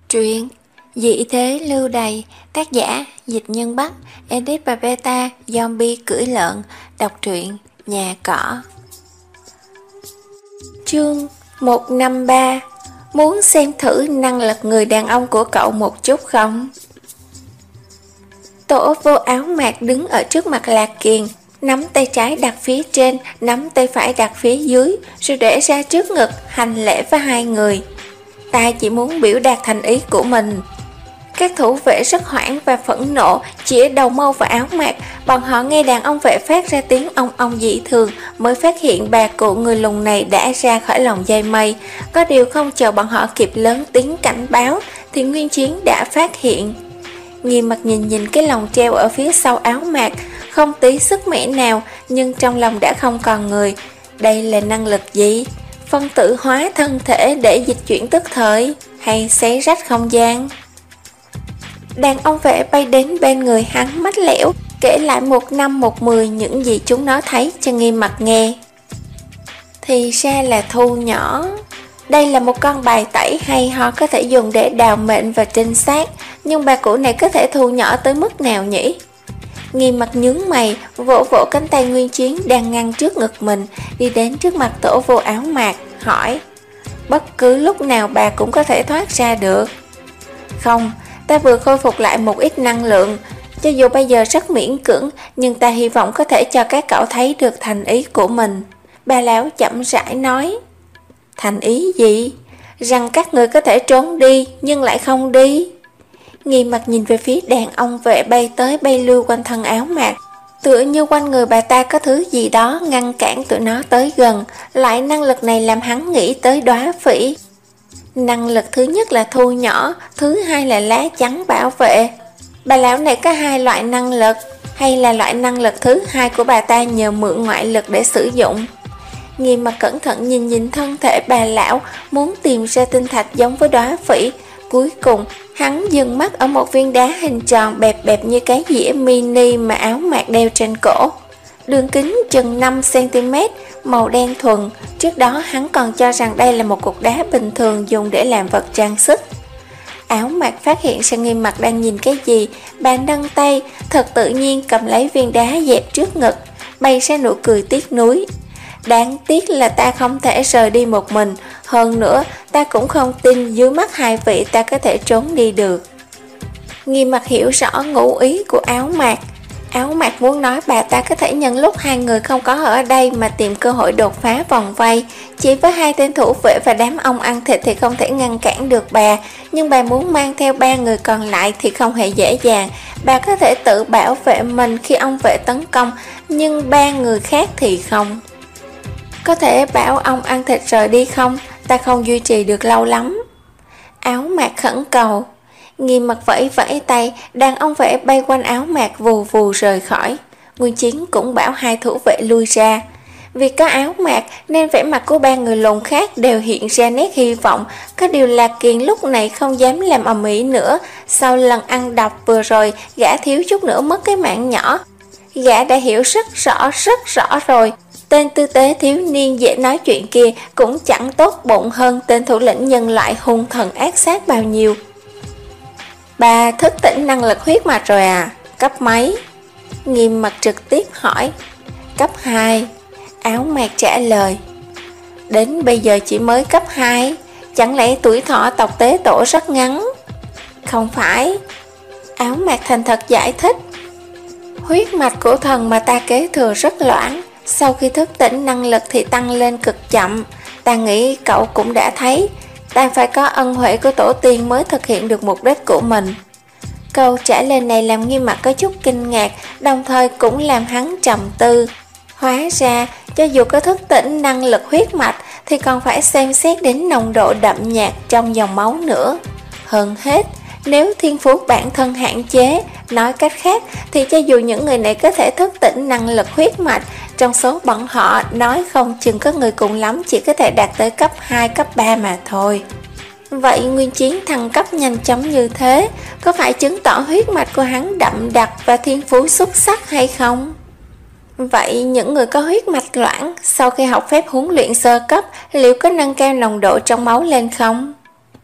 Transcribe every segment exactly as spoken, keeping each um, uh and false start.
Truyện Dị thế lưu đày, tác giả Dịch Nhân Bắc, edit và beta Zombie cưỡi lợn. Đọc truyện Nhà Cỏ. Chương một năm ba. Muốn xem thử năng lực người đàn ông của cậu một chút không? Tổ vô áo mạc đứng ở trước mặt Lạc Kiền, nắm tay trái đặt phía trên, nắm tay phải đặt phía dưới, rồi để ra trước ngực hành lễ với hai người. Ta chỉ muốn biểu đạt thành ý của mình. Các thủ vệ rất hoảng và phẫn nộ, chĩa đầu mâu vào áo mạc. Bọn họ nghe đàn ông vệ phát ra tiếng ong ong dị thường, mới phát hiện bà cụ người lùn này đã ra khỏi lòng dây mây. Có điều không chờ bọn họ kịp lớn tiếng cảnh báo thì Nguyên Chiến đã phát hiện. Nghiêm mặt nhìn nhìn cái lồng treo ở phía sau áo mạc, không tí sức mẻ nào, nhưng trong lòng đã không còn người. Đây là năng lực gì? Phân tử hóa thân thể để dịch chuyển tức thời, hay xé rách không gian? Đàn ông vệ bay đến bên người hắn mách lẻo, kể lại một năm một mười những gì chúng nó thấy cho Nghiêm mặt nghe. Thì ra là thu nhỏ. Đây là một con bài tẩy hay ho có thể dùng để đào mệnh và trinh sát, nhưng bà cụ này có thể thu nhỏ tới mức nào nhỉ? Nghiêm mặt nhướng mày, vỗ vỗ cánh tay Nguyên Chiến đang ngăn trước ngực mình, đi đến trước mặt tổ vô áo mạc, hỏi: Bất cứ lúc nào bà cũng có thể thoát ra được. Không, ta vừa khôi phục lại một ít năng lượng, cho dù bây giờ rất miễn cưỡng, nhưng ta hy vọng có thể cho các cậu thấy được thành ý của mình. Bà lão chậm rãi nói. Thành ý gì? Rằng các người có thể trốn đi, nhưng lại không đi. Nghiêm mặt nhìn về phía đàn ông vệ bay tới bay lưu quanh thân áo mạc, tựa như quanh người bà ta có thứ gì đó ngăn cản tụi nó tới gần. Lại năng lực này làm hắn nghĩ tới Đóa Phỉ. Năng lực thứ nhất là thu nhỏ, thứ hai là lá chắn bảo vệ. Bà lão này có hai loại năng lực, hay là loại năng lực thứ hai của bà ta nhờ mượn ngoại lực để sử dụng? Nghiêm mặt cẩn thận nhìn nhìn thân thể bà lão, muốn tìm ra tinh thạch giống với Đóa Phỉ. Cuối cùng hắn dừng mắt ở một viên đá hình tròn bẹp bẹp như cái dĩa mini mà áo mạc đeo trên cổ. Đường kính chừng năm xăng ti mét, màu đen thuần. Trước đó hắn còn cho rằng đây là một cục đá bình thường dùng để làm vật trang sức. Áo mạc phát hiện ra Nghiêm mặt đang nhìn cái gì, bà nâng tay, thật tự nhiên cầm lấy viên đá dẹp trước ngực, bày ra nụ cười tiếc nuối. Đáng tiếc là ta không thể rời đi một mình, hơn nữa ta cũng không tin dưới mắt hai vị ta có thể trốn đi được. Nghiêm mặt hiểu rõ ngụ ý của áo mạc. Áo mạc muốn nói bà ta có thể nhân lúc hai người không có ở đây mà tìm cơ hội đột phá vòng vây. Chỉ với hai tên thủ vệ và đám ong ăn thịt thì không thể ngăn cản được bà, nhưng bà muốn mang theo ba người còn lại thì không hề dễ dàng. Bà có thể tự bảo vệ mình khi ong vệ tấn công, nhưng ba người khác thì không. Có thể bảo ong ăn thịt rời đi không? Ta không duy trì được lâu lắm. Áo mạc khẩn cầu. Nghiêm mặt vẫy vẫy tay, đàn ông vệ bay quanh áo mạc vù vù rời khỏi. Nguyên Chiến cũng bảo hai thủ vệ lui ra. Vì có áo mạc nên vẻ mặt của ba người lùn khác đều hiện ra nét hy vọng. Có điều Lạc Kiền lúc này không dám làm ầm ĩ nữa. Sau lần ăn độc vừa rồi, gã thiếu chút nữa mất cái mạng nhỏ. Gã đã hiểu rất rõ rất rõ rồi. Tên tư tế thiếu niên dễ nói chuyện kia cũng chẳng tốt bụng hơn tên thủ lĩnh nhân loại hung thần ác sát bao nhiêu. Bà thức tỉnh năng lực huyết mạch rồi à? Cấp mấy? Nghiêm mặt trực tiếp hỏi. Cấp hai. Áo mạc trả lời. Đến bây giờ chỉ mới cấp hai. Chẳng lẽ tuổi thọ tộc tế tổ rất ngắn? Không phải. Áo mạc thành thật giải thích. Huyết mạch của thần mà ta kế thừa rất loãng. Sau khi thức tỉnh năng lực thì tăng lên cực chậm. Ta nghĩ cậu cũng đã thấy, ta phải có ân huệ của tổ tiên mới thực hiện được mục đích của mình. Câu trả lời này làm Nghiêm mặt có chút kinh ngạc, đồng thời cũng làm hắn trầm tư. Hóa ra, cho dù có thức tỉnh năng lực huyết mạch thì còn phải xem xét đến nồng độ đậm nhạt trong dòng máu nữa. Hơn hết, nếu thiên phú bản thân hạn chế, nói cách khác thì cho dù những người này có thể thức tỉnh năng lực huyết mạch, trong số bọn họ nói không chừng có người cùng lắm chỉ có thể đạt tới cấp hai, cấp ba mà thôi. Vậy Nguyên Chiến thăng cấp nhanh chóng như thế, có phải chứng tỏ huyết mạch của hắn đậm đặc và thiên phú xuất sắc hay không? Vậy những người có huyết mạch loãng sau khi học phép huấn luyện sơ cấp liệu có nâng cao nồng độ trong máu lên không?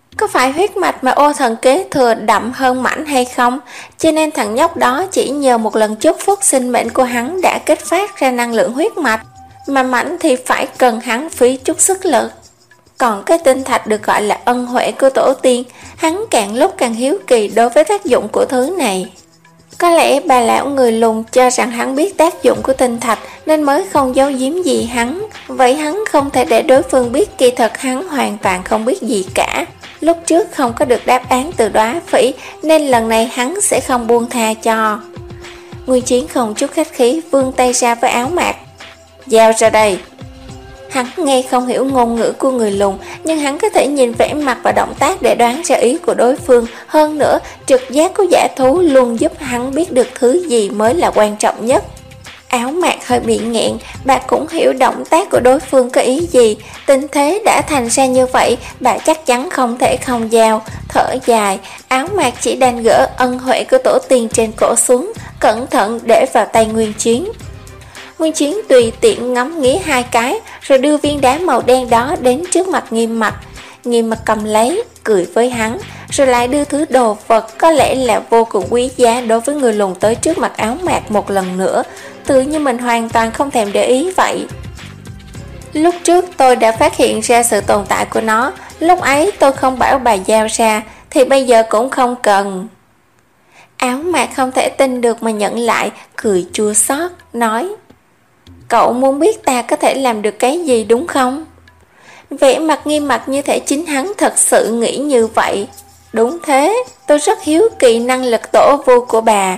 Có phải huyết mạch mà Ô Thần kế thừa đậm hơn Mãnh hay không? Cho nên thằng nhóc đó chỉ nhờ một lần chúc phúc sinh mệnh của hắn đã kích phát ra năng lượng huyết mạch, mà Mãnh thì phải cần hắn phí chút sức lực. Còn cái tinh thạch được gọi là ân huệ của tổ tiên, hắn càng lúc càng hiếu kỳ đối với tác dụng của thứ này. Có lẽ bà lão người lùn cho rằng hắn biết tác dụng của tinh thạch nên mới không giấu giếm gì hắn. Vậy hắn không thể để đối phương biết kỳ thật hắn hoàn toàn không biết gì cả. Lúc trước không có được đáp án từ Đóa Phỉ nên lần này hắn sẽ không buông tha cho. Nguyên Chiến không chút khách khí vươn tay ra với áo mạc. Giao ra đây. Hắn nghe không hiểu ngôn ngữ của người lùn, nhưng hắn có thể nhìn vẻ mặt và động tác để đoán ra ý của đối phương. Hơn nữa, trực giác của dã thú luôn giúp hắn biết được thứ gì mới là quan trọng nhất. Áo mạc hơi bị nghẹn, bà cũng hiểu động tác của đối phương có ý gì. Tình thế đã thành ra như vậy, bà chắc chắn không thể không giao. Thở dài, áo mạc chỉ đành gỡ ân huệ của tổ tiên trên cổ xuống, cẩn thận để vào tay Nguyên Chiến. Nguyên Chiến tùy tiện ngắm nghía hai cái, rồi đưa viên đá màu đen đó đến trước mặt Nghiêm Mặc. Nghiêm Mặc cầm lấy, cười với hắn, rồi lại đưa thứ đồ vật có lẽ là vô cùng quý giá đối với người lùn tới trước mặt áo mạc một lần nữa, tự như mình hoàn toàn không thèm để ý vậy. Lúc trước tôi đã phát hiện ra sự tồn tại của nó, lúc ấy tôi không bảo bà giao ra, thì bây giờ cũng không cần. Áo mạc không thể tin được mà nhận lại, cười chua xót, nói: Cậu muốn biết ta có thể làm được cái gì đúng không? Vẻ mặt Nghiêm Mặc như thể chính hắn thật sự nghĩ như vậy. Đúng thế, tôi rất hiếu kỳ năng lực tổ vu của bà.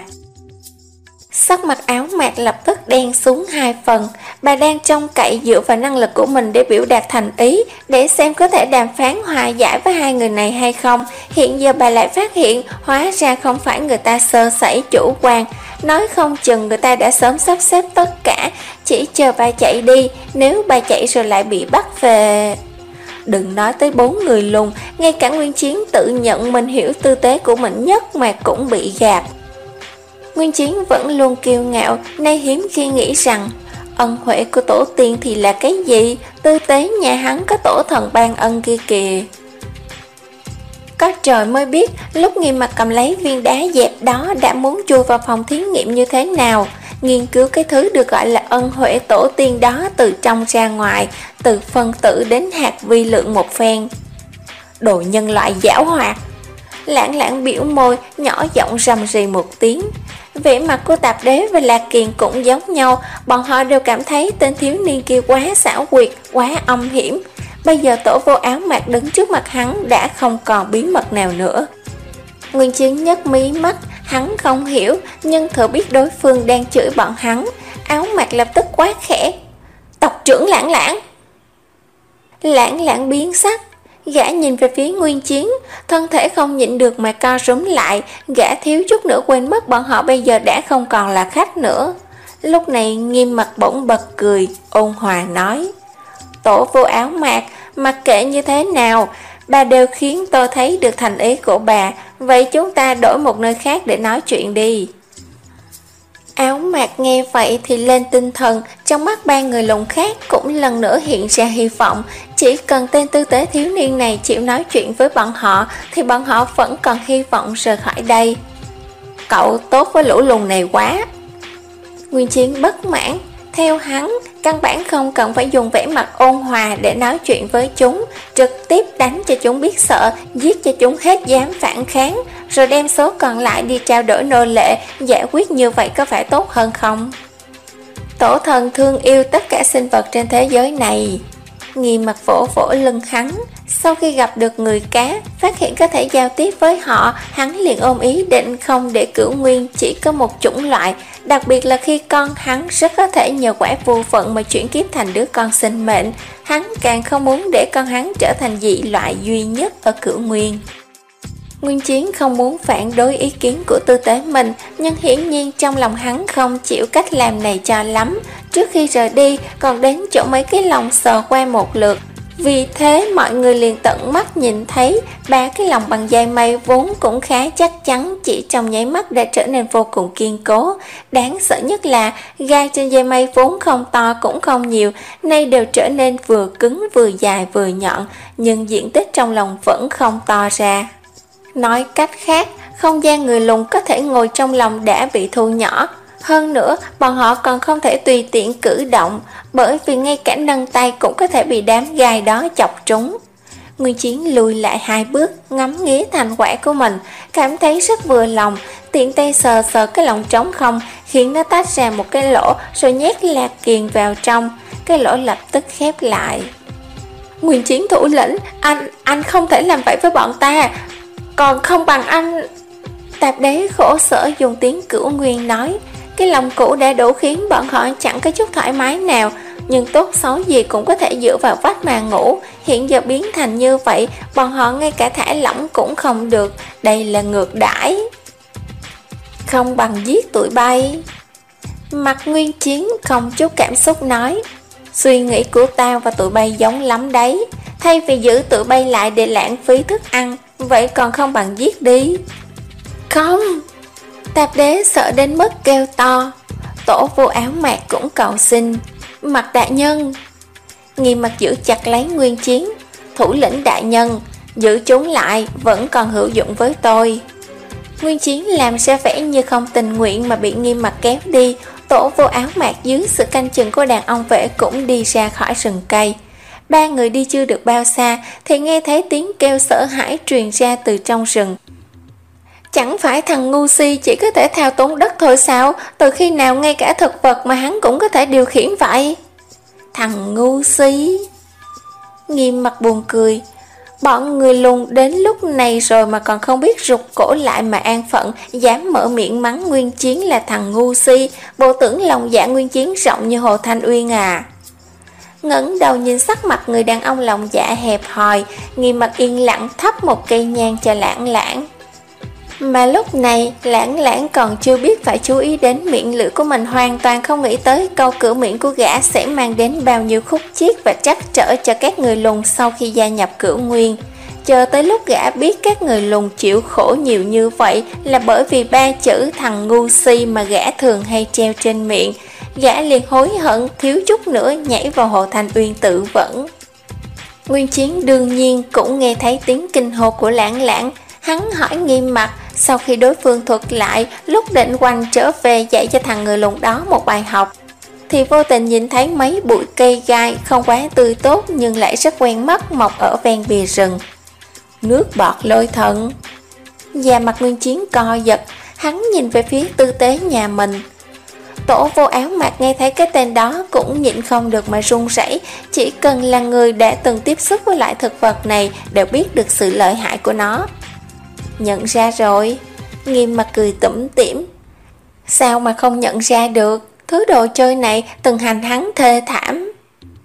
Sắc mặt áo mạc lập tức đen xuống hai phần. Bà đang trông cậy dựa vào năng lực của mình để biểu đạt thành ý, để xem có thể đàm phán hòa giải với hai người này hay không. Hiện giờ bà lại phát hiện hóa ra không phải người ta sơ sẩy chủ quan, nói không chừng người ta đã sớm sắp xếp tất cả, chỉ chờ bà chạy đi. Nếu bà chạy rồi lại bị bắt về... Đừng nói tới bốn người lùn, ngay cả Nguyên Chiến tự nhận mình hiểu tư tế của mình nhất mà cũng bị gạt. Nguyên Chiến vẫn luôn kiêu ngạo, nay hiếm khi nghĩ rằng ân huệ của tổ tiên thì là cái gì, tư tế nhà hắn có tổ thần ban ân kia kìa. Có trời mới biết lúc Nghiêm Mặc cầm lấy viên đá dẹp đó đã muốn chui vào phòng thí nghiệm như thế nào, nghiên cứu cái thứ được gọi là ân huệ tổ tiên đó từ trong ra ngoài, từ phân tử đến hạt vi lượng một phen. Đồ nhân loại giảo hoạt. Lãng Lãng biểu môi, nhỏ giọng rầm rì một tiếng. Vẻ mặt của Tạp Đế và Lạc Kiền cũng giống nhau, bọn họ đều cảm thấy tên thiếu niên kia quá xảo quyệt, quá âm hiểm. Bây giờ tổ vô áo mạc đứng trước mặt hắn đã không còn bí mật nào nữa. Nguyên Chiến nhấc mí mắt, hắn không hiểu, nhưng thừa biết đối phương đang chửi bọn hắn. Áo mạc lập tức quát khẽ: Tộc trưởng Lãng Lãng! Lãng Lãng biến sắc, gã nhìn về phía Nguyên Chiến, thân thể không nhịn được mà co rúm lại. Gã thiếu chút nữa quên mất bọn họ bây giờ đã không còn là khách nữa. Lúc này Nghiêm Mặc bỗng bật cười, ôn hòa nói: Tổ vô áo mạc, mặc kệ như thế nào, bà đều khiến tôi thấy được thành ý của bà, vậy chúng ta đổi một nơi khác để nói chuyện đi. Áo mạc nghe vậy thì lên tinh thần, trong mắt ba người lùn khác cũng lần nữa hiện ra hy vọng. Chỉ cần tên tư tế thiếu niên này chịu nói chuyện với bọn họ thì bọn họ vẫn còn hy vọng rời khỏi đây. Cậu tốt với lũ lùn này quá. Nguyên Chiến bất mãn. Theo hắn, căn bản không cần phải dùng vẻ mặt ôn hòa để nói chuyện với chúng, trực tiếp đánh cho chúng biết sợ, giết cho chúng hết dám phản kháng, rồi đem số còn lại đi trao đổi nô lệ. Giải quyết như vậy có phải tốt hơn không? Tổ thần thương yêu tất cả sinh vật trên thế giới này. Nghiêm Mặc vỗ vỗ lưng hắn. Sau khi gặp được người cá, phát hiện có thể giao tiếp với họ, hắn liền ôm ý định không để Cửu Nguyên chỉ có một chủng loại, đặc biệt là khi con hắn rất có thể nhờ quả phù phận mà chuyển kiếp thành đứa con sinh mệnh. Hắn càng không muốn để con hắn trở thành dị loại duy nhất ở Cửu Nguyên. Nguyên Chiến không muốn phản đối ý kiến của tư tế mình, nhưng hiển nhiên trong lòng hắn không chịu cách làm này cho lắm. Trước khi rời đi còn đến chỗ mấy cái lồng sờ qua một lượt, Vì thế mọi người liền tận mắt nhìn thấy ba cái lồng bằng dây mây vốn cũng khá chắc chắn chỉ trong nháy mắt đã trở nên vô cùng kiên cố. Đáng sợ nhất là gai trên dây mây vốn không to cũng không nhiều, nay đều trở nên vừa cứng vừa dài vừa nhọn, nhưng diện tích trong lồng vẫn không to ra. Nói cách khác, không gian người lùn có thể ngồi trong lồng đã bị thu nhỏ. Hơn nữa, bọn họ còn không thể tùy tiện cử động, bởi vì ngay cả nâng tay cũng có thể bị đám gai đó chọc trúng. Nguyên Chiến lùi lại hai bước, ngắm nghía thành quả của mình, cảm thấy rất vừa lòng, tiện tay sờ sờ cái lồng trống không, khiến nó tách ra một cái lỗ rồi nhét Lạc Kiền vào trong. Cái lỗ lập tức khép lại. Nguyên Chiến thủ lĩnh, anh, anh không thể làm vậy với bọn ta, còn không bằng anh... Tạp Đế khổ sở dùng tiếng Cửu Nguyên nói. Cái lòng cũ đã đủ khiến bọn họ chẳng có chút thoải mái nào, nhưng tốt xấu gì cũng có thể dựa vào vách mà ngủ. Hiện giờ biến thành như vậy, bọn họ ngay cả thả lỏng cũng không được. Đây là ngược đãi. Không bằng giết tụi bay. Mặt Nguyên Chiến không chút cảm xúc nói. Suy nghĩ của tao và tụi bay giống lắm đấy. Thay vì giữ tụi bay lại để lãng phí thức ăn, vậy còn không bằng giết đi. Không. Tạp Đế sợ đến mức kêu to. Tổ Vô Áo Mạc cũng cầu xin. Mặt đại nhân. Nghiêm Mặt giữ chặt lấy Nguyên Chiến. Thủ lĩnh đại nhân, giữ chúng lại vẫn còn hữu dụng với tôi. Nguyên Chiến làm ra vẻ như không tình nguyện mà bị Nghiêm Mặt kéo đi. Tổ Vô Áo Mạc dưới sự canh chừng của đàn ông vệ cũng đi ra khỏi rừng cây. Ba người đi chưa được bao xa thì nghe thấy tiếng kêu sợ hãi truyền ra từ trong rừng. Chẳng phải thằng ngu si chỉ có thể thao túng đất thôi sao? Từ khi nào ngay cả thực vật mà hắn cũng có thể điều khiển vậy? Thằng ngu si. Nghiêm Mặt buồn cười. Bọn người lùn đến lúc này rồi mà còn không biết rụt cổ lại mà an phận, dám mở miệng mắng Nguyên Chiến là thằng ngu si. Bộ tưởng lòng dạ Nguyên Chiến rộng như Hồ Thanh Uyên à? Ngẩng đầu nhìn sắc mặt người đàn ông lòng dạ hẹp hòi, Nghiêm Mặt yên lặng thắp một cây nhang cho Lãng Lãng. Mà lúc này Lãng Lãng còn chưa biết phải chú ý đến miệng lưỡi của mình, hoàn toàn không nghĩ tới câu cửa miệng của gã sẽ mang đến bao nhiêu khúc chiết và trắc trở cho các người lùn sau khi gia nhập Cửu Nguyên. Chờ tới lúc gã biết các người lùn chịu khổ nhiều như vậy là bởi vì ba chữ thằng ngu si mà gã thường hay treo trên miệng, gã liền hối hận thiếu chút nữa nhảy vào Hồ Thanh Uyên tự vẫn. Nguyên Chiến đương nhiên cũng nghe thấy tiếng kinh hô của Lãng Lãng. Hắn hỏi Nghiêm Mặt, sau khi đối phương thuật lại lúc định quanh trở về dạy cho thằng người lùn đó một bài học, thì vô tình nhìn thấy mấy bụi cây gai không quá tươi tốt nhưng lại rất quen mắt mọc ở ven bìa rừng. Nước bọt lôi thần. Da mặt Nguyên Chiến co giật, hắn nhìn về phía tư tế nhà mình. Tổ Vô Áo Mạc nghe thấy cái tên đó cũng nhịn không được mà run rẩy. Chỉ cần là người đã từng tiếp xúc với loại thực vật này đều biết được sự lợi hại của nó. Nhận ra rồi. Nghiêm Mặt cười tủm tỉm. Sao mà không nhận ra được? Thứ đồ chơi này từng hành hắn thê thảm.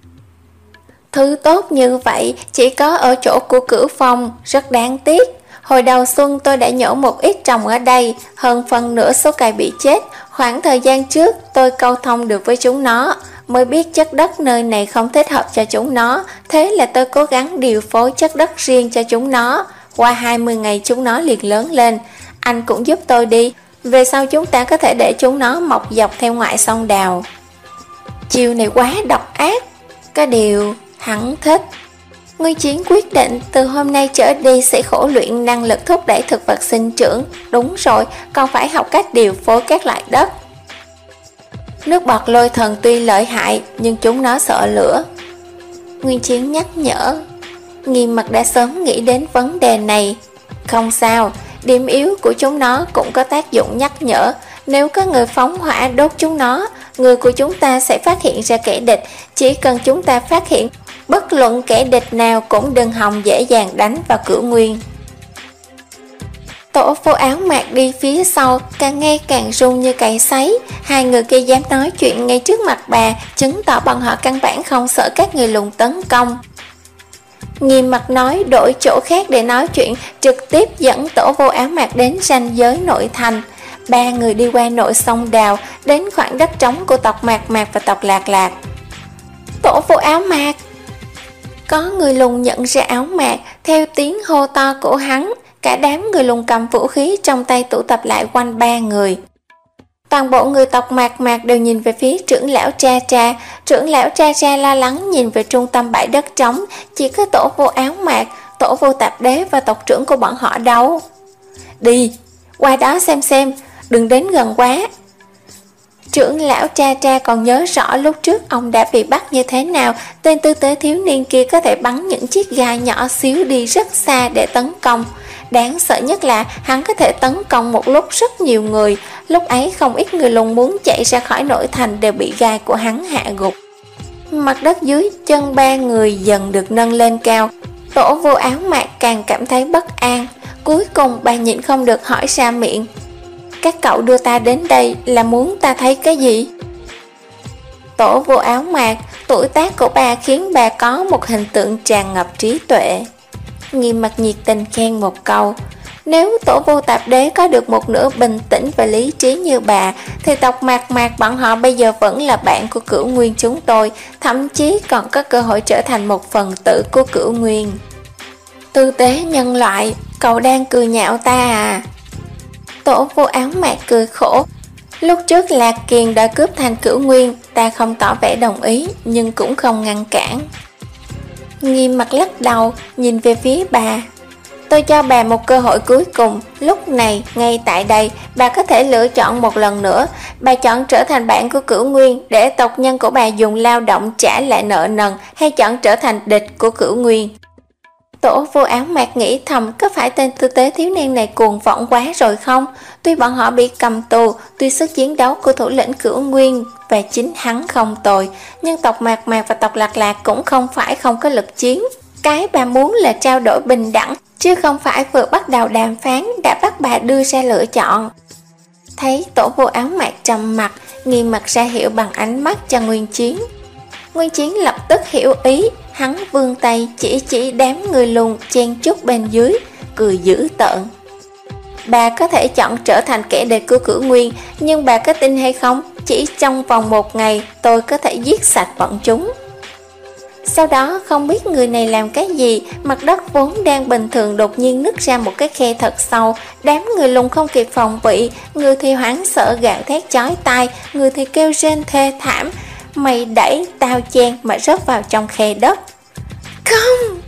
Thứ tốt như vậy chỉ có ở chỗ của Cửu Phong, rất đáng tiếc. Hồi đầu xuân tôi đã nhổ một ít trồng ở đây, hơn phần nửa số cây bị chết. Khoảng thời gian trước tôi câu thông được với chúng nó, mới biết chất đất nơi này không thích hợp cho chúng nó. Thế là tôi cố gắng điều phối chất đất riêng cho chúng nó. Qua hai mươi ngày chúng nó liền lớn lên. Anh cũng giúp tôi đi, về sau chúng ta có thể để chúng nó mọc dọc theo ngoại sông Đào. Chiều này quá độc ác. Có điều hắn thích. Nguyên Chiến quyết định từ hôm nay trở đi sẽ khổ luyện năng lực thúc đẩy thực vật sinh trưởng. Đúng rồi, còn phải học cách điều phối các loại đất. Nước bọt lôi thần tuy lợi hại nhưng chúng nó sợ lửa. Nguyên Chiến nhắc nhở. Nghiêm Mặt đã sớm nghĩ đến vấn đề này. Không sao, điểm yếu của chúng nó cũng có tác dụng nhắc nhở. Nếu có người phóng hỏa đốt chúng nó, người của chúng ta sẽ phát hiện ra kẻ địch. Chỉ cần chúng ta phát hiện, bất luận kẻ địch nào cũng đừng hòng dễ dàng đánh vào Cửu Nguyên. Tổ Vô Áo Mạc đi phía sau, càng nghe càng run như cày sấy. Hai người kia dám nói chuyện ngay trước mặt bà, chứng tỏ bọn họ căn bản không sợ các người lùn tấn công. Nghiêm Mặt nói đổi chỗ khác để nói chuyện, trực tiếp dẫn Tổ Vô Áo Mạc đến ranh giới nội thành. Ba người đi qua nội sông Đào, đến khoảng đất trống của tộc Mạc Mạc và tộc Lạc Lạc. Tổ Vô Áo Mạc. Có người lùn nhận ra áo mạc, theo tiếng hô to của hắn, cả đám người lùn cầm vũ khí trong tay tụ tập lại quanh ba người. Toàn bộ người tộc Mạc Mạc đều nhìn về phía trưởng lão Tra Tra. Trưởng lão Tra Tra lo lắng nhìn về trung tâm bãi đất trống, chỉ có tổ vô áo mạc, tổ vô tạp đế và tộc trưởng của bọn họ đâu. Đi, qua đó xem xem, đừng đến gần quá. Trưởng lão Tra Tra còn nhớ rõ lúc trước ông đã bị bắt như thế nào. Tên tư tế thiếu niên kia có thể bắn những chiếc gai nhỏ xíu đi rất xa để tấn công. Đáng sợ nhất là hắn có thể tấn công một lúc rất nhiều người. Lúc ấy không ít người lùn muốn chạy ra khỏi nội thành đều bị gai của hắn hạ gục. Mặt đất dưới chân ba người dần được nâng lên cao. Tổ vô áo mạc càng cảm thấy bất an. Cuối cùng bà nhịn không được hỏi ra miệng: các cậu đưa ta đến đây là muốn ta thấy cái gì? Tổ vô áo mạc, tuổi tác của bà khiến bà có một hình tượng tràn ngập trí tuệ. Nghiêm mặt nhiệt tình khen một câu: nếu tổ vô tạp đế có được một nửa bình tĩnh và lý trí như bà, thì tộc Mạc Mạc bọn họ bây giờ vẫn là bạn của Cửu Nguyên chúng tôi, thậm chí còn có cơ hội trở thành một phần tử của Cửu Nguyên. Tư tế nhân loại, cậu đang cười nhạo ta à? Tổ vô áo mạc cười khổ. Lúc trước Lạc Kiền đã cướp thành Cửu Nguyên, ta không tỏ vẻ đồng ý, nhưng cũng không ngăn cản. Nghiêm mặt lắc đầu, nhìn về phía bà. Tôi cho bà một cơ hội cuối cùng. Lúc này, ngay tại đây, bà có thể lựa chọn một lần nữa. Bà chọn trở thành bạn của Cửu Nguyên để tộc nhân của bà dùng lao động trả lại nợ nần, hay chọn trở thành địch của Cửu Nguyên? Tổ vô áo mạc nghĩ thầm, có phải tên tư tế thiếu niên này cuồng vọng quá rồi không? Tuy bọn họ bị cầm tù, tuy sức chiến đấu của thủ lĩnh Cửu Nguyên và chính hắn không tồi, nhưng tộc Mạc Mạc và tộc Lạc Lạc cũng không phải không có lực chiến. Cái bà muốn là trao đổi bình đẳng, chứ không phải vừa bắt đầu đàm phán đã bắt bà đưa ra lựa chọn. Thấy tổ vô áo mạc trầm mặt, Nghiêm mặt ra hiệu bằng ánh mắt cho Nguyên Chiến. Nguyên Chiến lập tức hiểu ý, hắn vươn tay chỉ chỉ đám người lùn chen chúc bên dưới, cười dữ tợn. Bà có thể chọn trở thành kẻ địch của Cửu Nguyên, nhưng bà có tin hay không, chỉ trong vòng một ngày tôi có thể giết sạch bọn chúng. Sau đó không biết người này làm cái gì, mặt đất vốn đang bình thường đột nhiên nứt ra một cái khe thật sâu. Đám người lùn không kịp phòng bị, người thì hoảng sợ gào thét chói tai, người thì kêu rên thê thảm. Mày đẩy tao chen mà rớt vào trong khe đất. Không!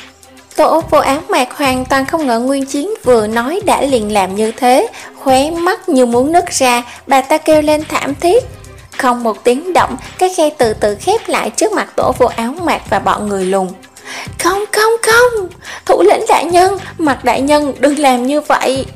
Tổ vô áo mạc hoàn toàn không ngờ Nguyên Chiến vừa nói đã liền làm như thế. Khóe mắt như muốn nứt ra, bà ta kêu lên thảm thiết. Không một tiếng động, cái khe từ từ khép lại trước mặt tổ vô áo mạc và bọn người lùn. Không không không, thủ lĩnh đại nhân, Mặt đại nhân đừng làm như vậy.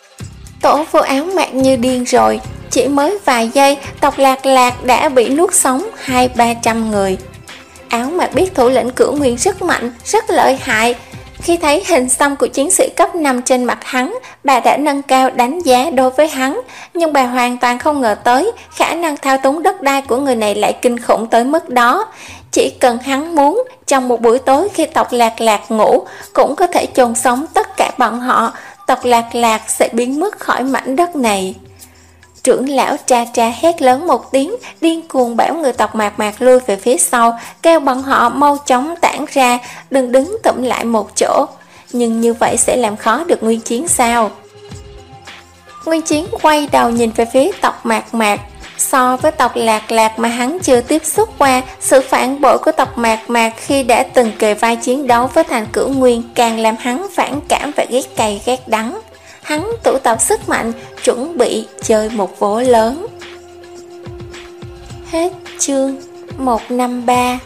Tổ vô áo mạc như điên rồi. Chỉ mới vài giây, tộc Lạc Lạc đã bị nuốt sống hai ba trăm người. Áo mạc biết thủ lĩnh Cửu Nguyên rất mạnh, rất lợi hại. Khi thấy hình xăm của chiến sĩ cấp năm trên mặt hắn, bà đã nâng cao đánh giá đối với hắn. Nhưng bà hoàn toàn không ngờ tới khả năng thao túng đất đai của người này lại kinh khủng tới mức đó. Chỉ cần hắn muốn, trong một buổi tối khi tộc Lạc Lạc ngủ, cũng có thể chôn sống tất cả bọn họ. Tộc Lạc Lạc sẽ biến mất khỏi mảnh đất này. Trưởng lão Tra Tra hét lớn một tiếng, điên cuồng bảo người tộc Mạc Mạc lui về phía sau, kêu bọn họ mau chóng tản ra, đừng đứng tụm lại một chỗ. Nhưng như vậy sẽ làm khó được Nguyên Chiến sao? Nguyên Chiến quay đầu nhìn về phía tộc Mạc Mạc. So với tộc Lạc Lạc mà hắn chưa tiếp xúc qua, sự phản bội của tộc Mạc Mạc khi đã từng kề vai chiến đấu với thành Cửu Nguyên càng làm hắn phản cảm và ghét cay ghét đắng. Hắn tụ tập sức mạnh, chuẩn bị chơi một vố lớn. Hết chương một trăm năm mươi ba.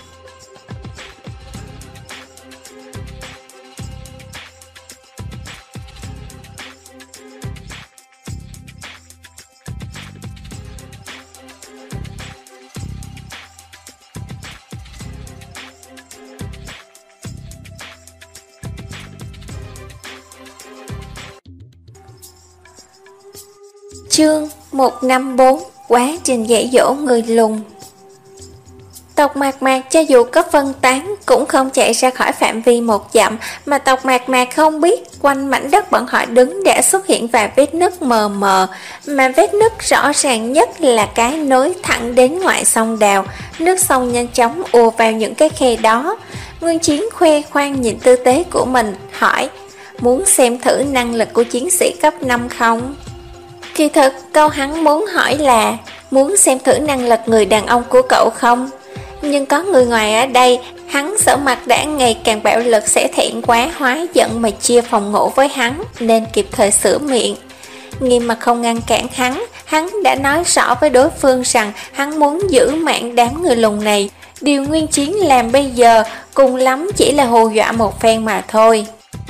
Chương một trăm năm mươi bốn. Quá trình dạy dỗ người lùn. Tộc Mạc Mạc cho dù có phân tán cũng không chạy ra khỏi phạm vi một dặm, mà tộc Mạc Mạc không biết quanh mảnh đất bọn họ đứng đã xuất hiện vài vết nứt mờ mờ, mà vết nứt rõ ràng nhất là cái nối thẳng đến ngoại sông Đào. Nước sông nhanh chóng ùa vào những cái khe đó. Nguyên Chiến khoe khoang nhìn tư tế của mình, hỏi: muốn xem thử năng lực của chiến sĩ cấp năm không? Kỳ thực câu hắn muốn hỏi là: muốn xem thử năng lực người đàn ông của cậu không? Nhưng có người ngoài ở đây, hắn sợ mặt đã ngày càng bạo lực sẽ thẹn quá hóa giận mà chia phòng ngủ với hắn, nên kịp thời sửa miệng. Nghiêm mà không ngăn cản hắn, hắn đã nói rõ với đối phương rằng hắn muốn giữ mạng đám người lùn này. Điều Nguyên Chiến làm bây giờ cùng lắm chỉ là hù dọa một phen mà thôi.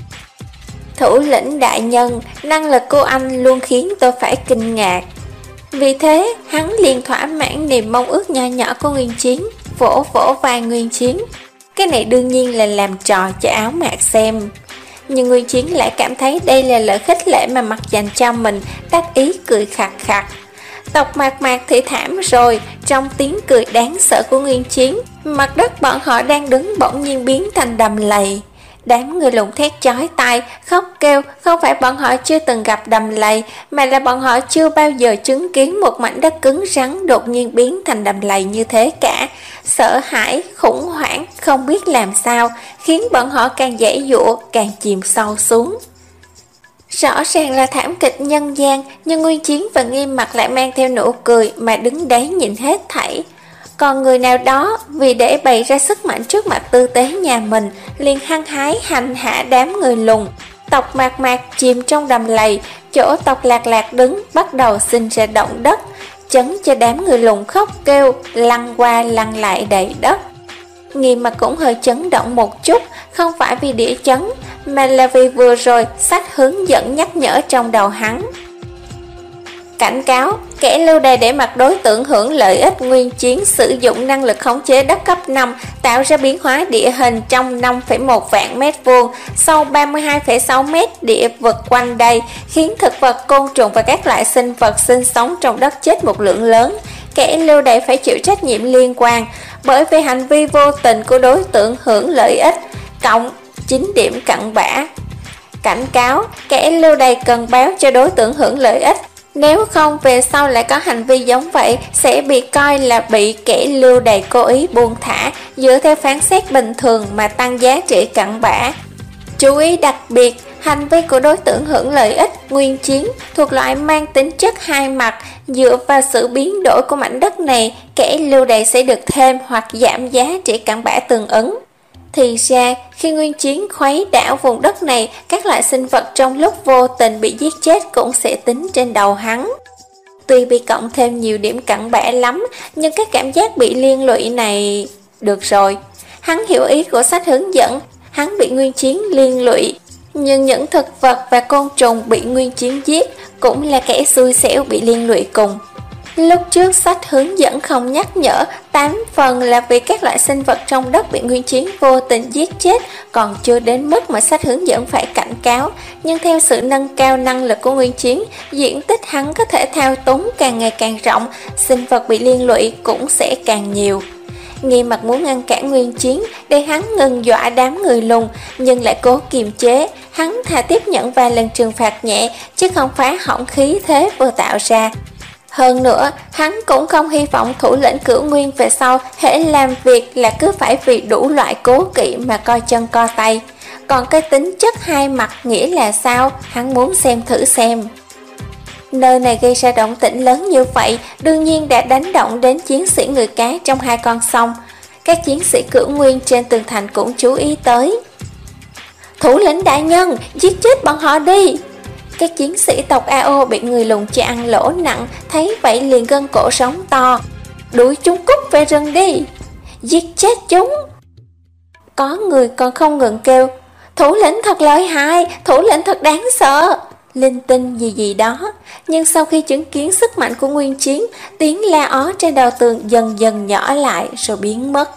Thủ lĩnh đại nhân, năng lực của anh luôn khiến tôi phải kinh ngạc. Vì thế, hắn liền thỏa mãn niềm mong ước nho nhỏ của Nguyên Chiến, vỗ vỗ vai Nguyên Chiến. Cái này đương nhiên là làm trò cho áo mạc xem. Nhưng Nguyên Chiến lại cảm thấy đây là lời khích lệ mà mặt dành cho mình, đắc ý cười khặt khặt. Tộc Mạc Mạc thì thảm rồi, trong tiếng cười đáng sợ của Nguyên Chiến, mặt đất bọn họ đang đứng bỗng nhiên biến thành đầm lầy. Đám người lùn thét chói tai, khóc kêu, không phải bọn họ chưa từng gặp đầm lầy, mà là bọn họ chưa bao giờ chứng kiến một mảnh đất cứng rắn đột nhiên biến thành đầm lầy như thế cả. Sợ hãi, khủng hoảng, không biết làm sao, khiến bọn họ càng giãy giụa, càng chìm sâu xuống. Rõ ràng là thảm kịch nhân gian, nhưng Nguyên Chiến và Nghiêm Mặt lại mang theo nụ cười mà đứng đấy nhìn hết thảy. Còn người nào đó vì để bày ra sức mạnh trước mặt tư tế nhà mình, liền hăng hái hành hạ đám người lùn. Tộc Mạc Mạc chìm trong đầm lầy, chỗ tộc Lạc Lạc đứng bắt đầu sinh ra động đất, chấn cho đám người lùn khóc kêu, lăn qua lăn lại đầy đất. Nghiêm Mặt cũng hơi chấn động một chút, không phải vì địa chấn, mà là vì vừa rồi sách hướng dẫn nhắc nhở trong đầu hắn. Cảnh cáo, kẻ lưu đày để mặc đối tượng hưởng lợi ích. Nguyên Chiến sử dụng năng lực khống chế đất cấp năm, tạo ra biến hóa địa hình trong năm phẩy một vạn mét vuông, sâu ba mươi hai phẩy sáu mét địa vực quanh đây, khiến thực vật, côn trùng và các loại sinh vật sinh sống trong đất chết một lượng lớn. Kẻ lưu đày phải chịu trách nhiệm liên quan, bởi vì hành vi vô tình của đối tượng hưởng lợi ích, cộng chín điểm cặn bã. Cảnh cáo, kẻ lưu đày cần báo cho đối tượng hưởng lợi ích, nếu không về sau lại có hành vi giống vậy sẽ bị coi là bị kẻ lưu đày cố ý buông thả, dựa theo phán xét bình thường mà tăng giá trị cặn bã. Chú ý đặc biệt, hành vi của đối tượng hưởng lợi ích Nguyên Chiến thuộc loại mang tính chất hai mặt, dựa vào sự biến đổi của mảnh đất này, kẻ lưu đày sẽ được thêm hoặc giảm giá trị cặn bã tương ứng. Thì ra, khi Nguyên Chiến khuấy đảo vùng đất này, các loại sinh vật trong lúc vô tình bị giết chết cũng sẽ tính trên đầu hắn. Tuy bị cộng thêm nhiều điểm cặn bã lắm, nhưng cái cảm giác bị liên lụy này... Được rồi, hắn hiểu ý của sách hướng dẫn, hắn bị Nguyên Chiến liên lụy. Nhưng những thực vật và côn trùng bị Nguyên Chiến giết cũng là kẻ xui xẻo bị liên lụy cùng. Lúc trước sách hướng dẫn không nhắc nhở, tám phần là vì các loại sinh vật trong đất bị Nguyên Chiến vô tình giết chết, còn chưa đến mức mà sách hướng dẫn phải cảnh cáo. Nhưng theo sự nâng cao năng lực của Nguyên Chiến, diện tích hắn có thể thao túng càng ngày càng rộng, sinh vật bị liên lụy cũng sẽ càng nhiều. Nghiêm Mặt muốn ngăn cản Nguyên Chiến để hắn ngừng dọa đám người lùn, nhưng lại cố kiềm chế. Hắn thà tiếp nhận vài lần trừng phạt nhẹ, chứ không phá hỏng khí thế vừa tạo ra. Hơn nữa, hắn cũng không hy vọng thủ lĩnh Cửu Nguyên về sau hễ làm việc là cứ phải vì đủ loại cố kỵ mà coi chân co tay. Còn cái tính chất hai mặt nghĩa là sao, hắn muốn xem thử xem. Nơi này gây ra động tĩnh lớn như vậy, đương nhiên đã đánh động đến chiến sĩ người cá trong hai con sông. Các chiến sĩ Cửu Nguyên trên tường thành cũng chú ý tới. Thủ lĩnh đại nhân, giết chết bọn họ đi! Các chiến sĩ tộc a o bị người lùn cho ăn lỗ nặng, thấy vậy liền gân cổ sóng to. Đuổi chúng cút về rừng đi! Giết chết chúng! Có người còn không ngừng kêu, thủ lĩnh thật lợi hại, thủ lĩnh thật đáng sợ, linh tinh gì gì đó. Nhưng sau khi chứng kiến sức mạnh của Nguyên Chiến, tiếng la ó trên đầu tường dần dần nhỏ lại rồi biến mất.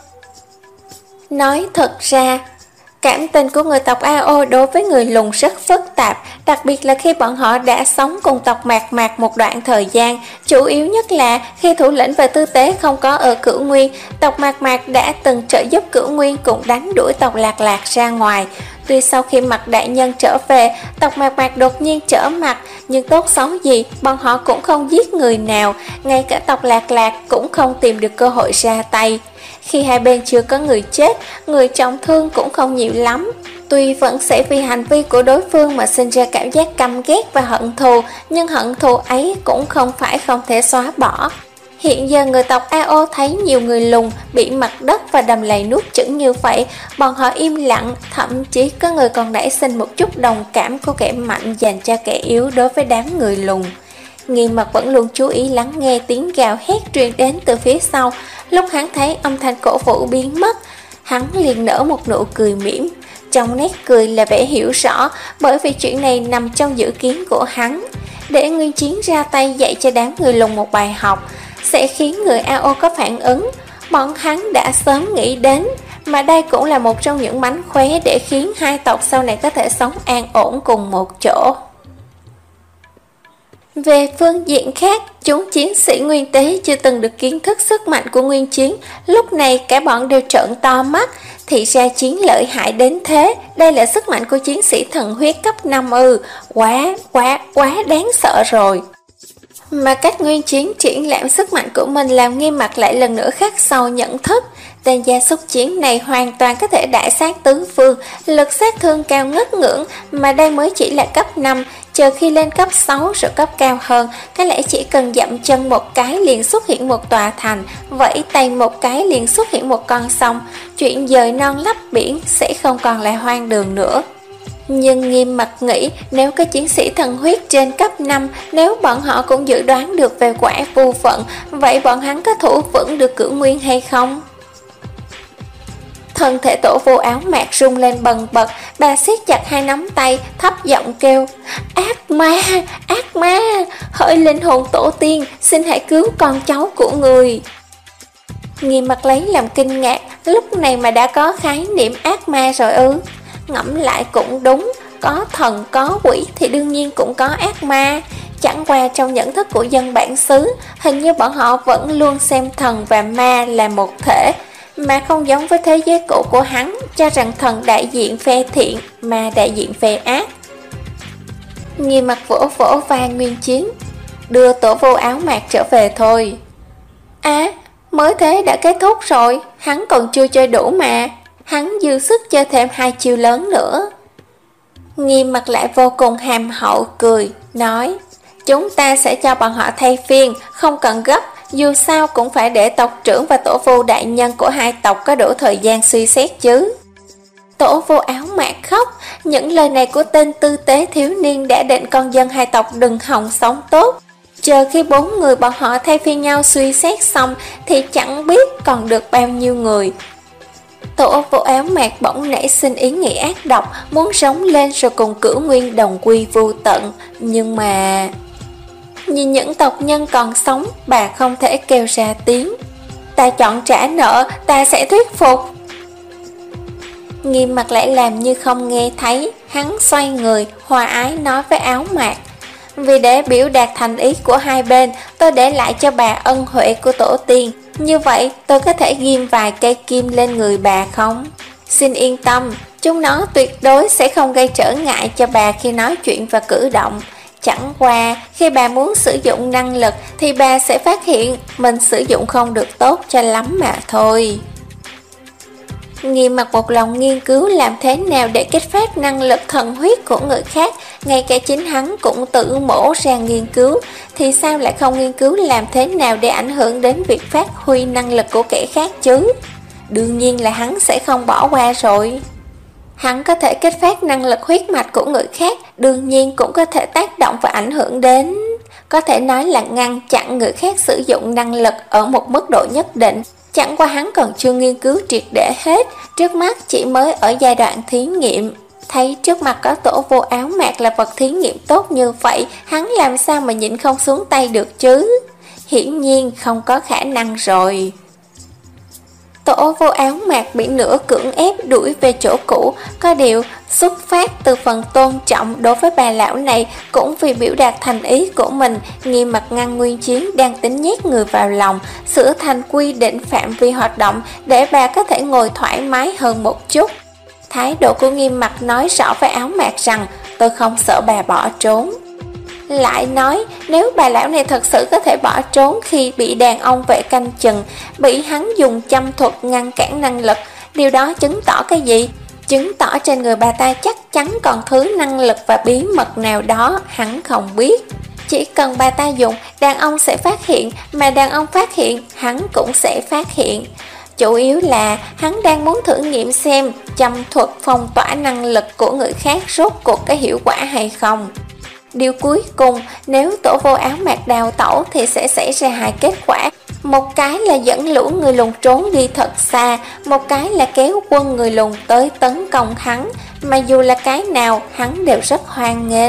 Nói thật ra, cảm tình của người tộc a o đối với người lùn rất phức tạp, đặc biệt là khi bọn họ đã sống cùng tộc Mạc Mạc một đoạn thời gian. Chủ yếu nhất là khi thủ lĩnh và tư tế không có ở Cửu Nguyên, tộc Mạc Mạc đã từng trợ giúp Cửu Nguyên cùng đánh đuổi tộc Lạc Lạc ra ngoài. Tuy sau khi Mặt đại nhân trở về, tộc Mạc Mạc đột nhiên trở mặt, nhưng tốt xấu gì, bọn họ cũng không giết người nào, ngay cả tộc Lạc Lạc cũng không tìm được cơ hội ra tay. Khi hai bên chưa có người chết, người trọng thương cũng không nhiều lắm. Tuy vẫn sẽ vì hành vi của đối phương mà sinh ra cảm giác căm ghét và hận thù, nhưng hận thù ấy cũng không phải không thể xóa bỏ. Hiện giờ người tộc a o thấy nhiều người lùn bị mặt đất và đầm lầy nuốt chửng như vậy, bọn họ im lặng, thậm chí có người còn nảy sinh một chút đồng cảm của kẻ mạnh dành cho kẻ yếu đối với đám người lùn. Nghiêm Mặt vẫn luôn chú ý lắng nghe tiếng gào hét truyền đến từ phía sau. Lúc hắn thấy âm thanh cổ vũ biến mất, hắn liền nở một nụ cười mỉm. Trong nét cười là vẻ hiểu rõ, bởi vì chuyện này nằm trong dự kiến của hắn. Để Nguyên Chiến ra tay dạy cho đám người lùn một bài học sẽ khiến người a o có phản ứng, bọn hắn đã sớm nghĩ đến, mà đây cũng là một trong những mánh khóe để khiến hai tộc sau này có thể sống an ổn cùng một chỗ. Về phương diện khác, chúng chiến sĩ Nguyên Tế chưa từng được kiến thức sức mạnh của Nguyên Chiến, lúc này cả bọn đều trợn to mắt. Thì ra chiến lợi hại đến thế, đây là sức mạnh của chiến sĩ thần huyết cấp năm ư, quá, quá, quá đáng sợ rồi. Mà cách Nguyên Chiến triển lãm sức mạnh của mình làm Nghiêm Mặt lại lần nữa khắc sâu nhận thức. Tên gia súc chiến này hoàn toàn có thể đại sát tứ phương, lực sát thương cao ngất ngưỡng, mà đây mới chỉ là cấp năm, chờ khi lên cấp sáu rồi cấp cao hơn, có lẽ chỉ cần dậm chân một cái liền xuất hiện một tòa thành, vẫy tay một cái liền xuất hiện một con sông, chuyện dời non lấp biển sẽ không còn là hoang đường nữa. Nhưng Nghiêm Mặt nghĩ, nếu có chiến sĩ thần huyết trên cấp năm, nếu bọn họ cũng dự đoán được về quả vu phận, vậy bọn hắn có thủ vững được cửu nguyên hay không? Thân thể Tổ Vô Áo Mạc rung lên bần bật, bà siết chặt hai nắm tay, thấp giọng kêu: Ác ma, ác ma, hỡi linh hồn tổ tiên, xin hãy cứu con cháu của người. Nghiêm Mặt lấy làm kinh ngạc, lúc này mà đã có khái niệm ác ma rồi ư? Ngẫm lại cũng đúng, có thần có quỷ thì đương nhiên cũng có ác ma. Chẳng qua trong nhận thức của dân bản xứ, hình như bọn họ vẫn luôn xem thần và ma là một thể, mà không giống với thế giới cũ của hắn, cho rằng thần đại diện phe thiện, ma đại diện phe ác. Nghiêm Mặt vỗ vỗ vai Nguyên Chiến: Đưa Tổ Vô Áo Mạc trở về thôi. À, mới thế đã kết thúc rồi, hắn còn chưa chơi đủ mà. Hắn dư sức chơi thêm hai chiêu lớn nữa. Nghiêm Mặt lại vô cùng hàm hậu cười, nói: Chúng ta sẽ cho bọn họ thay phiên, không cần gấp, dù sao cũng phải để tộc trưởng và tổ vu đại nhân của hai tộc có đủ thời gian suy xét chứ. Tổ Vô Áo Mạc khóc, những lời này của tên tư tế thiếu niên đã định con dân hai tộc đừng hòng sống tốt. Chờ khi bốn người bọn họ thay phiên nhau suy xét xong thì chẳng biết còn được bao nhiêu người. Tổ Vô Áo Mạc bỗng nảy sinh ý nghĩ ác độc, muốn sống lên rồi cùng Cửu Nguyên đồng quy vô tận. Nhưng mà... nhìn những tộc nhân còn sống, bà không thể kêu ra tiếng. Ta chọn trả nợ, ta sẽ thuyết phục. Nghiêm Mặt lại làm như không nghe thấy, hắn xoay người, hòa ái nói với Áo Mạc: Vì để biểu đạt thành ý của hai bên, tôi để lại cho bà ân huệ của tổ tiên. Như vậy tôi có thể ghim vài cây kim lên người bà không? Xin yên tâm, chúng nó tuyệt đối sẽ không gây trở ngại cho bà khi nói chuyện và cử động. Chẳng qua khi bà muốn sử dụng năng lực thì bà sẽ phát hiện mình sử dụng không được tốt cho lắm mà thôi. Nghiêm Mặt một lòng nghiên cứu làm thế nào để kích phát năng lực thần huyết của người khác, ngay cả chính hắn cũng tự mổ ra nghiên cứu, thì sao lại không nghiên cứu làm thế nào để ảnh hưởng đến việc phát huy năng lực của kẻ khác chứ? Đương nhiên là hắn sẽ không bỏ qua rồi. Hắn có thể kích phát năng lực huyết mạch của người khác, đương nhiên cũng có thể tác động và ảnh hưởng đến, có thể nói là ngăn chặn người khác sử dụng năng lực ở một mức độ nhất định. Chẳng qua hắn còn chưa nghiên cứu triệt để hết, trước mắt chỉ mới ở giai đoạn thí nghiệm. Thấy trước mặt có Tổ Vô Áo Mạc là vật thí nghiệm tốt như vậy, hắn làm sao mà nhịn không xuống tay được chứ? Hiển nhiên không có khả năng rồi. Tổ Vô Áo Mạc bị nửa cưỡng ép đuổi về chỗ cũ, có điều xuất phát từ phần tôn trọng đối với bà lão này, cũng vì biểu đạt thành ý của mình, Nghiêm Mặt ngăn Nguyên Chiến đang tính nhét người vào lòng, sửa thành quy định phạm vi hoạt động để bà có thể ngồi thoải mái hơn một chút. Thái độ của Nghiêm Mặt nói rõ với Áo Mạc rằng: Tôi không sợ bà bỏ trốn. Lại nói, nếu bà lão này thật sự có thể bỏ trốn khi bị đàn ông vệ canh chừng, bị hắn dùng châm thuật ngăn cản năng lực, điều đó chứng tỏ cái gì? Chứng tỏ trên người bà ta chắc chắn còn thứ năng lực và bí mật nào đó hắn không biết. Chỉ cần bà ta dùng, đàn ông sẽ phát hiện, mà đàn ông phát hiện, hắn cũng sẽ phát hiện. Chủ yếu là hắn đang muốn thử nghiệm xem châm thuật phong tỏa năng lực của người khác rốt cuộc có hiệu quả hay không. Điều cuối cùng, nếu tổ vô áo mạc đào tẩu thì sẽ xảy ra hai kết quả. Một cái là dẫn lũ người lùn trốn đi thật xa, một cái là kéo quân người lùn tới tấn công hắn, mà dù là cái nào hắn đều rất hoan nghênh.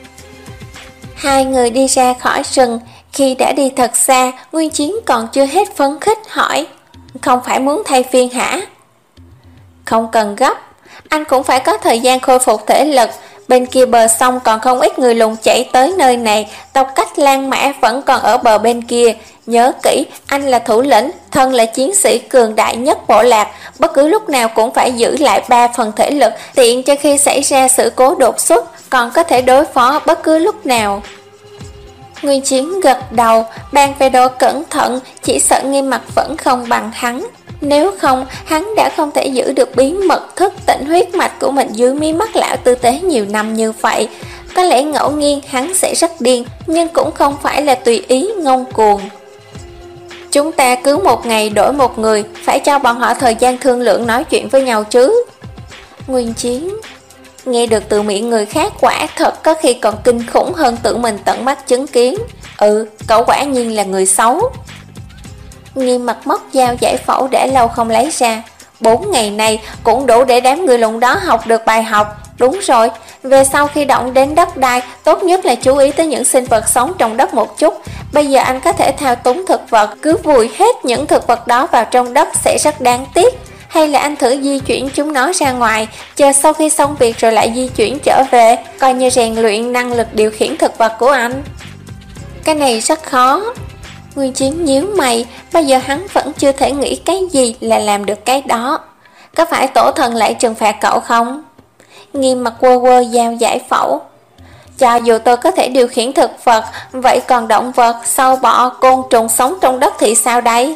Hai người đi ra khỏi rừng, khi đã đi thật xa, Nguyên Chiến còn chưa hết phấn khích hỏi: không phải muốn thay phiên hả? Không cần gấp, anh cũng phải có thời gian khôi phục thể lực. Bên kia bờ sông còn không ít người lùn chạy tới nơi này, tộc cách Lan Mã vẫn còn ở bờ bên kia. Nhớ kỹ, anh là thủ lĩnh, thân là chiến sĩ cường đại nhất bộ lạc, bất cứ lúc nào cũng phải giữ lại ba phần thể lực, tiện cho khi xảy ra sự cố đột xuất, còn có thể đối phó bất cứ lúc nào. Nguyên Chiến gật đầu, bàn về độ cẩn thận, chỉ sợ Nghiêm Mặc vẫn không bằng hắn. Nếu không, hắn đã không thể giữ được bí mật thức tỉnh huyết mạch của mình dưới mí mắt lão tư tế nhiều năm như vậy. Có lẽ ngẫu nhiên hắn sẽ rất điên, nhưng cũng không phải là tùy ý ngông cuồng. Chúng ta cứ một ngày đổi một người, phải cho bọn họ thời gian thương lượng nói chuyện với nhau chứ. Nguyên Chiến nghe được từ miệng người khác quả thật có khi còn kinh khủng hơn tự mình tận mắt chứng kiến. Ừ, cậu quả nhiên là người xấu. Nghiêm Mặc móc dao giải phẫu đã lâu không lấy ra. Bốn ngày này cũng đủ để đám người lùn đó học được bài học. Đúng rồi, về sau khi động đến đất đai, tốt nhất là chú ý tới những sinh vật sống trong đất một chút. Bây giờ anh có thể thao túng thực vật, cứ vùi hết những thực vật đó vào trong đất sẽ rất đáng tiếc. Hay là anh thử di chuyển chúng nó ra ngoài, chờ sau khi xong việc rồi lại di chuyển trở về, coi như rèn luyện năng lực điều khiển thực vật của anh. Cái này rất khó. Nguyên Chiến nhíu mày, bây giờ hắn vẫn chưa thể nghĩ cái gì là làm được cái đó. Có phải tổ thần lại trừng phạt cậu không? Nghiêm Mặc quơ quơ dao giải phẫu. Cho dù tôi có thể điều khiển thực vật, vậy còn động vật, sâu bọ, côn trùng sống trong đất thì sao đây?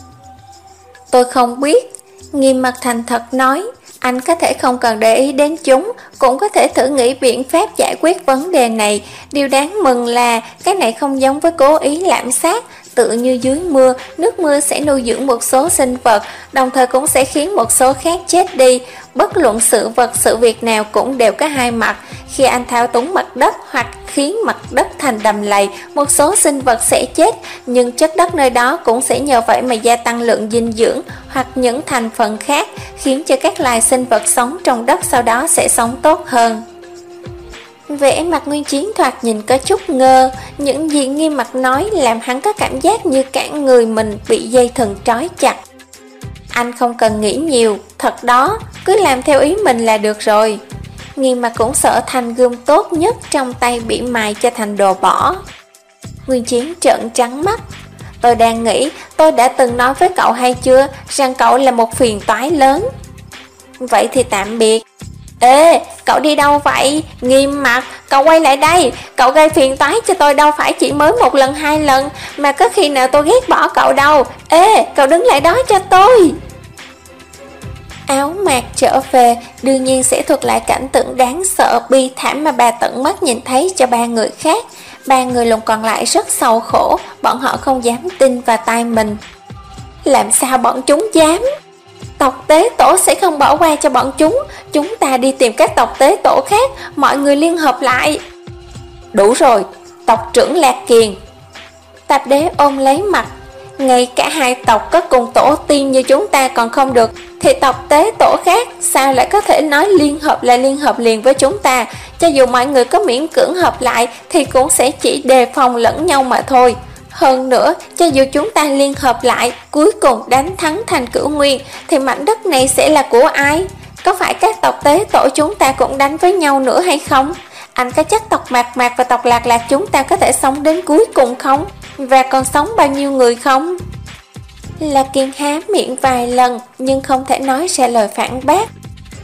Tôi không biết. Nghiêm Mặc thành thật nói, anh có thể không cần để ý đến chúng, cũng có thể thử nghĩ biện pháp giải quyết vấn đề này. Điều đáng mừng là cái này không giống với cố ý lạm sát. Tự như dưới mưa, nước mưa sẽ nuôi dưỡng một số sinh vật, đồng thời cũng sẽ khiến một số khác chết đi. Bất luận sự vật, sự việc nào cũng đều có hai mặt. Khi anh thao túng mặt đất hoặc khiến mặt đất thành đầm lầy, một số sinh vật sẽ chết, nhưng chất đất nơi đó cũng sẽ nhờ vậy mà gia tăng lượng dinh dưỡng hoặc những thành phần khác, khiến cho các loài sinh vật sống trong đất sau đó sẽ sống tốt hơn. Vẻ mặt Nguyên Chiến thoạt nhìn có chút ngơ, những gì Nghiêm Mặc nói làm hắn có cảm giác như cả người mình bị dây thừng trói chặt. Anh không cần nghĩ nhiều, thật đó, cứ làm theo ý mình là được rồi. Nghiêm Mặc cũng sợ thanh gươm tốt nhất trong tay bị mài cho thành đồ bỏ. Nguyên Chiến trợn trắng mắt. Tôi đang nghĩ, tôi đã từng nói với cậu hay chưa, rằng cậu là một phiền toái lớn. Vậy thì tạm biệt. Ê, cậu đi đâu vậy? Nghiêm Mặc, cậu quay lại đây. Cậu gây phiền toái cho tôi đâu phải chỉ mới một lần hai lần, mà có khi nào tôi ghét bỏ cậu đâu. Ê, cậu đứng lại đó cho tôi. Áo mạc trở về, đương nhiên sẽ thuật lại cảnh tượng đáng sợ bi thảm mà bà tận mắt nhìn thấy cho ba người khác. Ba người lùn còn lại rất sầu khổ, bọn họ không dám tin vào tai mình. Làm sao bọn chúng dám? Tộc tế tổ sẽ không bỏ qua cho bọn chúng. Chúng ta đi tìm các tộc tế tổ khác, mọi người liên hợp lại. Đủ rồi, tộc trưởng Lạc Kiền. Tạp Đế ôm lấy mặt. Ngay cả hai tộc có cùng tổ tiên như chúng ta còn không được, thì tộc tế tổ khác sao lại có thể nói liên hợp là liên hợp liền với chúng ta? Cho dù mọi người có miễn cưỡng hợp lại thì cũng sẽ chỉ đề phòng lẫn nhau mà thôi. Hơn nữa, cho dù chúng ta liên hợp lại, cuối cùng đánh thắng thành Cửu Nguyên, thì mảnh đất này sẽ là của ai? Có phải các tộc tế tổ chúng ta cũng đánh với nhau nữa hay không? Anh có chắc tộc Mạc Mạc và tộc Lạc Lạc chúng ta có thể sống đến cuối cùng không? Và còn sống bao nhiêu người không? Lạc Kiên há miệng vài lần nhưng không thể nói ra lời phản bác.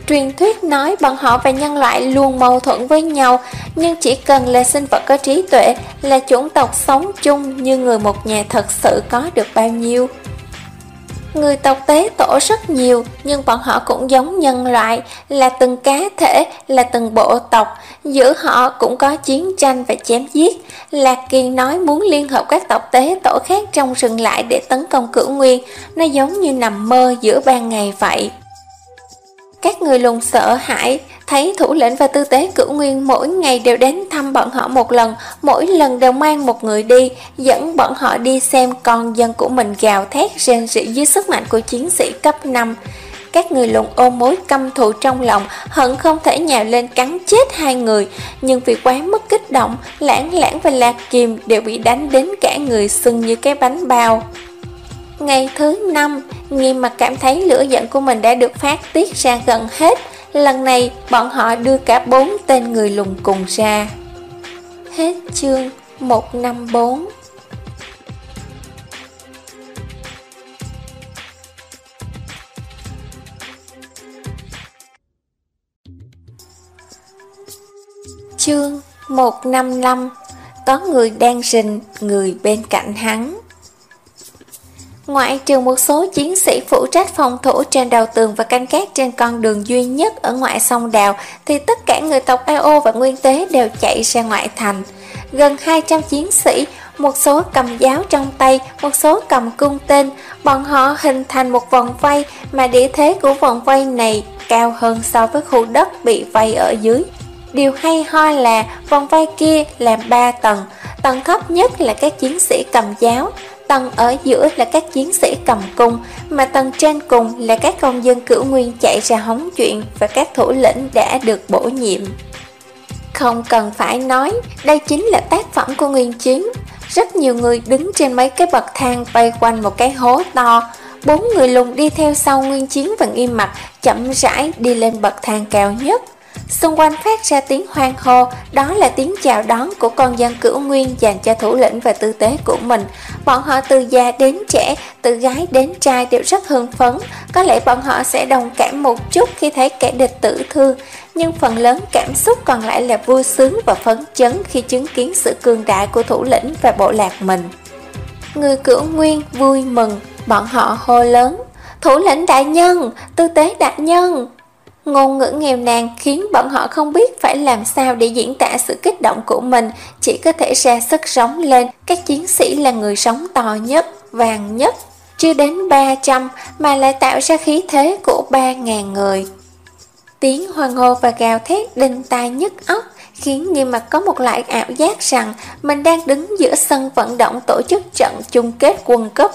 Truyền thuyết nói bọn họ và nhân loại luôn mâu thuẫn với nhau, nhưng chỉ cần là sinh vật có trí tuệ, là chủng tộc sống chung như người một nhà thật sự có được bao nhiêu. Người tộc Tế Tổ rất nhiều, nhưng bọn họ cũng giống nhân loại, là từng cá thể, là từng bộ tộc. Giữa họ cũng có chiến tranh và chém giết. Lạc Kiên nói muốn liên hợp các tộc Tế Tổ khác trong rừng lại để tấn công Cửu Nguyên. Nó giống như nằm mơ giữa ban ngày vậy. Các người lùn sợ hãi, thấy thủ lĩnh và tư tế Cửu Nguyên mỗi ngày đều đến thăm bọn họ một lần, mỗi lần đều mang một người đi, dẫn bọn họ đi xem con dân của mình gào thét rên rỉ dưới sức mạnh của chiến sĩ cấp năm. Các người lùn ôm mối căm thù trong lòng, hận không thể nhào lên cắn chết hai người, nhưng vì quá mức kích động, Lãng Lãng và Lạc Kiềm đều bị đánh đến cả người sưng như cái bánh bao. Ngày thứ năm, Nghiêm Mặt cảm thấy lửa giận của mình đã được phát tiết ra gần hết. Lần này, bọn họ đưa cả bốn tên người lùn cùng ra. Hết chương một trăm năm mươi bốn. Chương một trăm năm mươi lăm. Có người đang rình người bên cạnh hắn. Ngoại trừ một số chiến sĩ phụ trách phòng thủ trên đầu tường và canh gác trên con đường duy nhất ở ngoại sông Đào, thì tất cả người tộc A O và Nguyên Tế đều chạy ra ngoại thành. Gần hai trăm chiến sĩ, một số cầm giáo trong tay, một số cầm cung tên. Bọn họ hình thành một vòng vây, mà địa thế của vòng vây này cao hơn so với khu đất bị vây ở dưới. Điều hay ho là vòng vây kia làm ba tầng. Tầng thấp nhất là các chiến sĩ cầm giáo, tầng ở giữa là các chiến sĩ cầm cung, mà tầng trên cùng là các công dân Cửu Nguyên chạy ra hóng chuyện và các thủ lĩnh đã được bổ nhiệm. Không cần phải nói, đây chính là tác phẩm của Nguyên Chiến. Rất nhiều người đứng trên mấy cái bậc thang vây quanh một cái hố to. Bốn người lùn đi theo sau Nguyên Chiến và Nghiêm Mặt, chậm rãi đi lên bậc thang cao nhất. Xung quanh phát ra tiếng hoan hô, đó là tiếng chào đón của con dân Cửu Nguyên dành cho thủ lĩnh và tư tế của mình. Bọn họ từ già đến trẻ, từ gái đến trai đều rất hưng phấn. Có lẽ bọn họ sẽ đồng cảm một chút khi thấy kẻ địch tử thương, nhưng phần lớn cảm xúc còn lại là vui sướng và phấn chấn khi chứng kiến sự cường đại của thủ lĩnh và bộ lạc mình. Người Cửu Nguyên vui mừng, bọn họ hô lớn: "Thủ lĩnh đại nhân, tư tế đại nhân!" Ngôn ngữ nghèo nàn khiến bọn họ không biết phải làm sao để diễn tả sự kích động của mình, chỉ có thể ra sức rống lên. Các chiến sĩ là người sống to nhất, vàng nhất, chưa đến ba trăm mà lại tạo ra khí thế của ba ngàn người. Tiếng hoan hô và gào thét đinh tai nhức óc, khiến Nghiêm Mặt có một loại ảo giác rằng mình đang đứng giữa sân vận động tổ chức trận chung kết World Cup.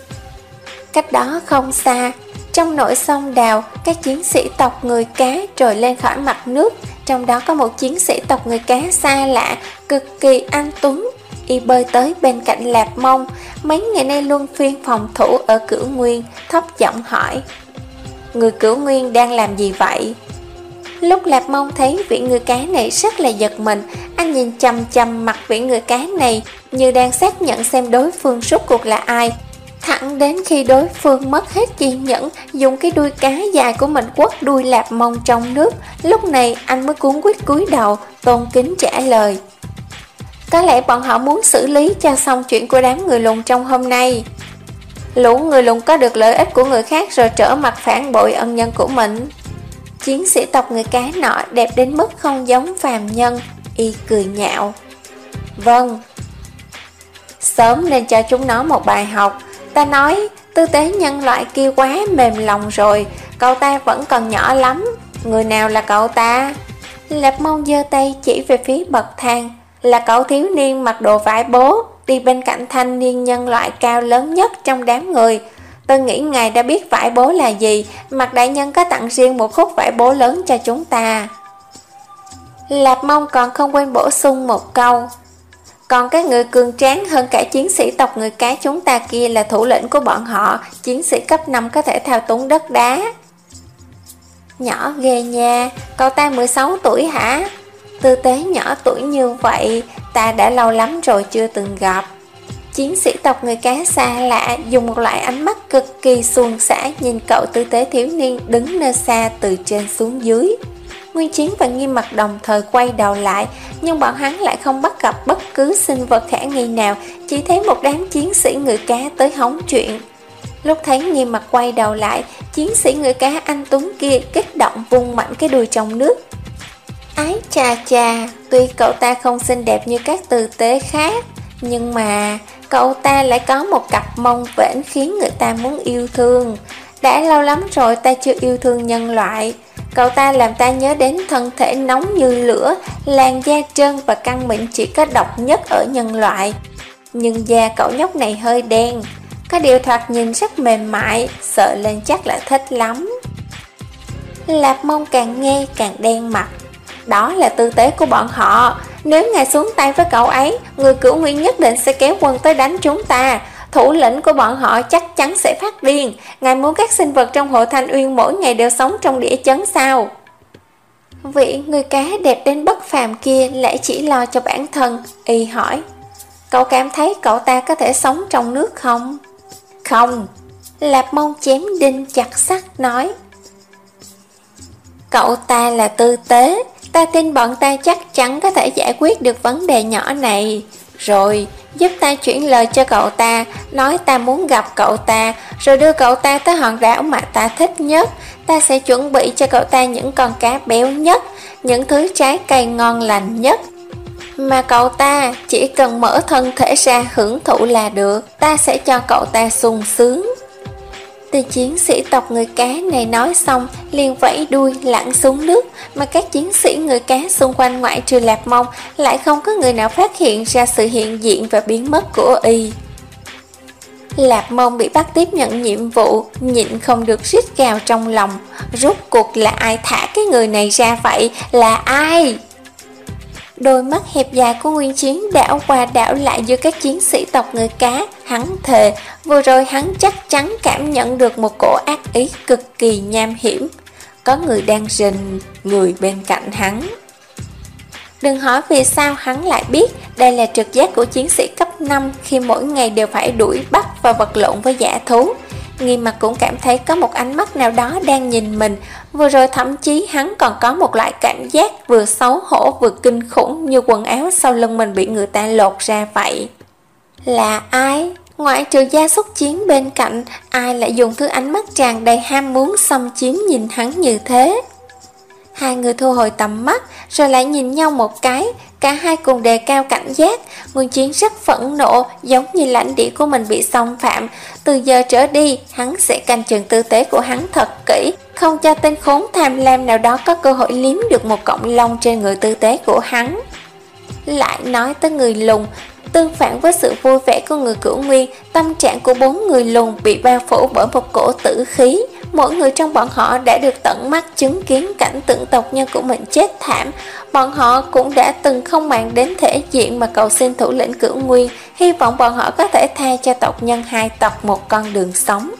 Cách đó không xa, trong nội sông Đào, các chiến sĩ tộc người cá trồi lên khỏi mặt nước. Trong đó có một chiến sĩ tộc người cá xa lạ, cực kỳ anh tuấn. Y bơi tới bên cạnh Lạp Mông, mấy ngày nay luân phiên phòng thủ ở Cửu Nguyên, thấp giọng hỏi: "Người Cửu Nguyên đang làm gì vậy?" Lúc Lạp Mông thấy vị người cá này rất là giật mình, anh nhìn chằm chằm mặt vị người cá này như đang xác nhận xem đối phương rốt cuộc là ai. Thẳng đến khi đối phương mất hết kiên nhẫn, dùng cái đuôi cá dài của mình quất đuôi Lạp Mông trong nước, lúc này anh mới cuống quýt cúi đầu, tôn kính trả lời: "Có lẽ bọn họ muốn xử lý cho xong chuyện của đám người lùn trong hôm nay. Lũ người lùn có được lợi ích của người khác rồi trở mặt phản bội ân nhân của mình." Chiến sĩ tộc người cá nọ đẹp đến mức không giống phàm nhân, y cười nhạo: "Vâng, sớm nên cho chúng nó một bài học. Ta nói, tư tế nhân loại kia quá mềm lòng rồi, cậu ta vẫn còn nhỏ lắm. Người nào là cậu ta?" Lạp Mông giơ tay chỉ về phía bậc thang: "Là cậu thiếu niên mặc đồ vải bố, đi bên cạnh thanh niên nhân loại cao lớn nhất trong đám người. Tôi nghĩ ngài đã biết vải bố là gì, Mặt đại nhân có tặng riêng một khúc vải bố lớn cho chúng ta." Lạp Mông còn không quên bổ sung một câu: "Còn các người cường tráng hơn cả chiến sĩ tộc người cá chúng ta kia là thủ lĩnh của bọn họ, chiến sĩ cấp năm có thể thao túng đất đá." "Nhỏ ghê nha, cậu ta mười sáu tuổi hả? Tư tế nhỏ tuổi như vậy, ta đã lâu lắm rồi chưa từng gặp." Chiến sĩ tộc người cá xa lạ dùng một loại ánh mắt cực kỳ suôn sẻ nhìn cậu tư tế thiếu niên đứng nơi xa từ trên xuống dưới. Nguyên Chiến và Nghiêm Mặc đồng thời quay đầu lại, nhưng bọn hắn lại không bắt gặp bất cứ sinh vật khả nghi nào, chỉ thấy một đám chiến sĩ người cá tới hóng chuyện. Lúc thấy Nghiêm Mặc quay đầu lại, chiến sĩ người cá anh tuấn kia kích động vung mạnh cái đuôi trong nước. Ái chà chà, tuy cậu ta không xinh đẹp như các tư tế khác, nhưng mà cậu ta lại có một cặp mông vểnh khiến người ta muốn yêu thương. Đã lâu lắm rồi ta chưa yêu thương nhân loại. Cậu ta làm ta nhớ đến thân thể nóng như lửa, làn da trơn và căng mịn chỉ có độc nhất ở nhân loại. Nhưng da cậu nhóc này hơi đen, có điều thoạt nhìn rất mềm mại, sợ lên chắc là thích lắm. Lạp Mông càng nghe càng đen mặt. Đó là tư tế của bọn họ. Nếu ngài xuống tay với cậu ấy, người Cửu Nguyên nhất định sẽ kéo quân tới đánh chúng ta. Thủ lĩnh của bọn họ chắc chắn sẽ phát điên. Ngài muốn các sinh vật trong hội Thanh Uyên mỗi ngày đều sống trong địa chấn sao? Vị người cá đẹp đến bất phàm kia lại chỉ lo cho bản thân. Y hỏi, cậu cảm thấy cậu ta có thể sống trong nước không? Không. Lạp Mông chém đinh chặt sắt nói, cậu ta là tư tế, ta tin bọn ta chắc chắn có thể giải quyết được vấn đề nhỏ này. Rồi, giúp ta chuyển lời cho cậu ta, nói ta muốn gặp cậu ta, rồi đưa cậu ta tới hòn đảo mà ta thích nhất. Ta sẽ chuẩn bị cho cậu ta những con cá béo nhất, những thứ trái cây ngon lành nhất. Mà cậu ta chỉ cần mở thân thể ra hưởng thụ là được, ta sẽ cho cậu ta sung sướng. Tên chiến sĩ tộc người cá này nói xong liền vẫy đuôi lặn xuống nước, mà các chiến sĩ người cá xung quanh ngoại trừ Lạp Mông lại không có người nào phát hiện ra sự hiện diện và biến mất của y. Lạp Mông bị bắt tiếp nhận nhiệm vụ, nhịn không được rít gào trong lòng. Rốt cuộc là ai thả cái người này ra vậy? Là ai? Đôi mắt hẹp dài của Nguyên Chiến đảo qua đảo lại giữa các chiến sĩ tộc người cá. Hắn thề, vừa rồi hắn chắc chắn cảm nhận được một cổ ác ý cực kỳ nham hiểm. Có người đang rình người bên cạnh hắn. Đừng hỏi vì sao hắn lại biết. Đây là trực giác của chiến sĩ cấp năm khi mỗi ngày đều phải đuổi bắt và vật lộn với dã thú. Nghiêm Mặc cũng cảm thấy có một ánh mắt nào đó đang nhìn mình. Vừa rồi thậm chí hắn còn có một loại cảm giác vừa xấu hổ vừa kinh khủng, như quần áo sau lưng mình bị người ta lột ra vậy. Là ai? Ngoại trừ gia súc chiến bên cạnh, ai lại dùng thứ ánh mắt tràn đầy ham muốn xâm chiếm nhìn hắn như thế? Hai người thu hồi tầm mắt rồi lại nhìn nhau một cái. Cả hai cùng đề cao cảnh giác. Nguyên Chiến rất phẫn nộ, giống như lãnh địa của mình bị xâm phạm. Từ giờ trở đi, hắn sẽ canh chừng tư tế của hắn thật kỹ, không cho tên khốn tham lam nào đó có cơ hội liếm được một cọng lông trên người tư tế của hắn. Lại nói tới người lùn, tương phản với sự vui vẻ của người Cửu Nguyên, tâm trạng của bốn người lùn bị bao phủ bởi một cổ tử khí. Mỗi người trong bọn họ đã được tận mắt chứng kiến cảnh tượng tộc nhân của mình chết thảm. Bọn họ cũng đã từng không màng đến thể diện mà cầu xin thủ lĩnh Cửu Nguyên, hy vọng bọn họ có thể tha cho tộc nhân hai tộc một con đường sống.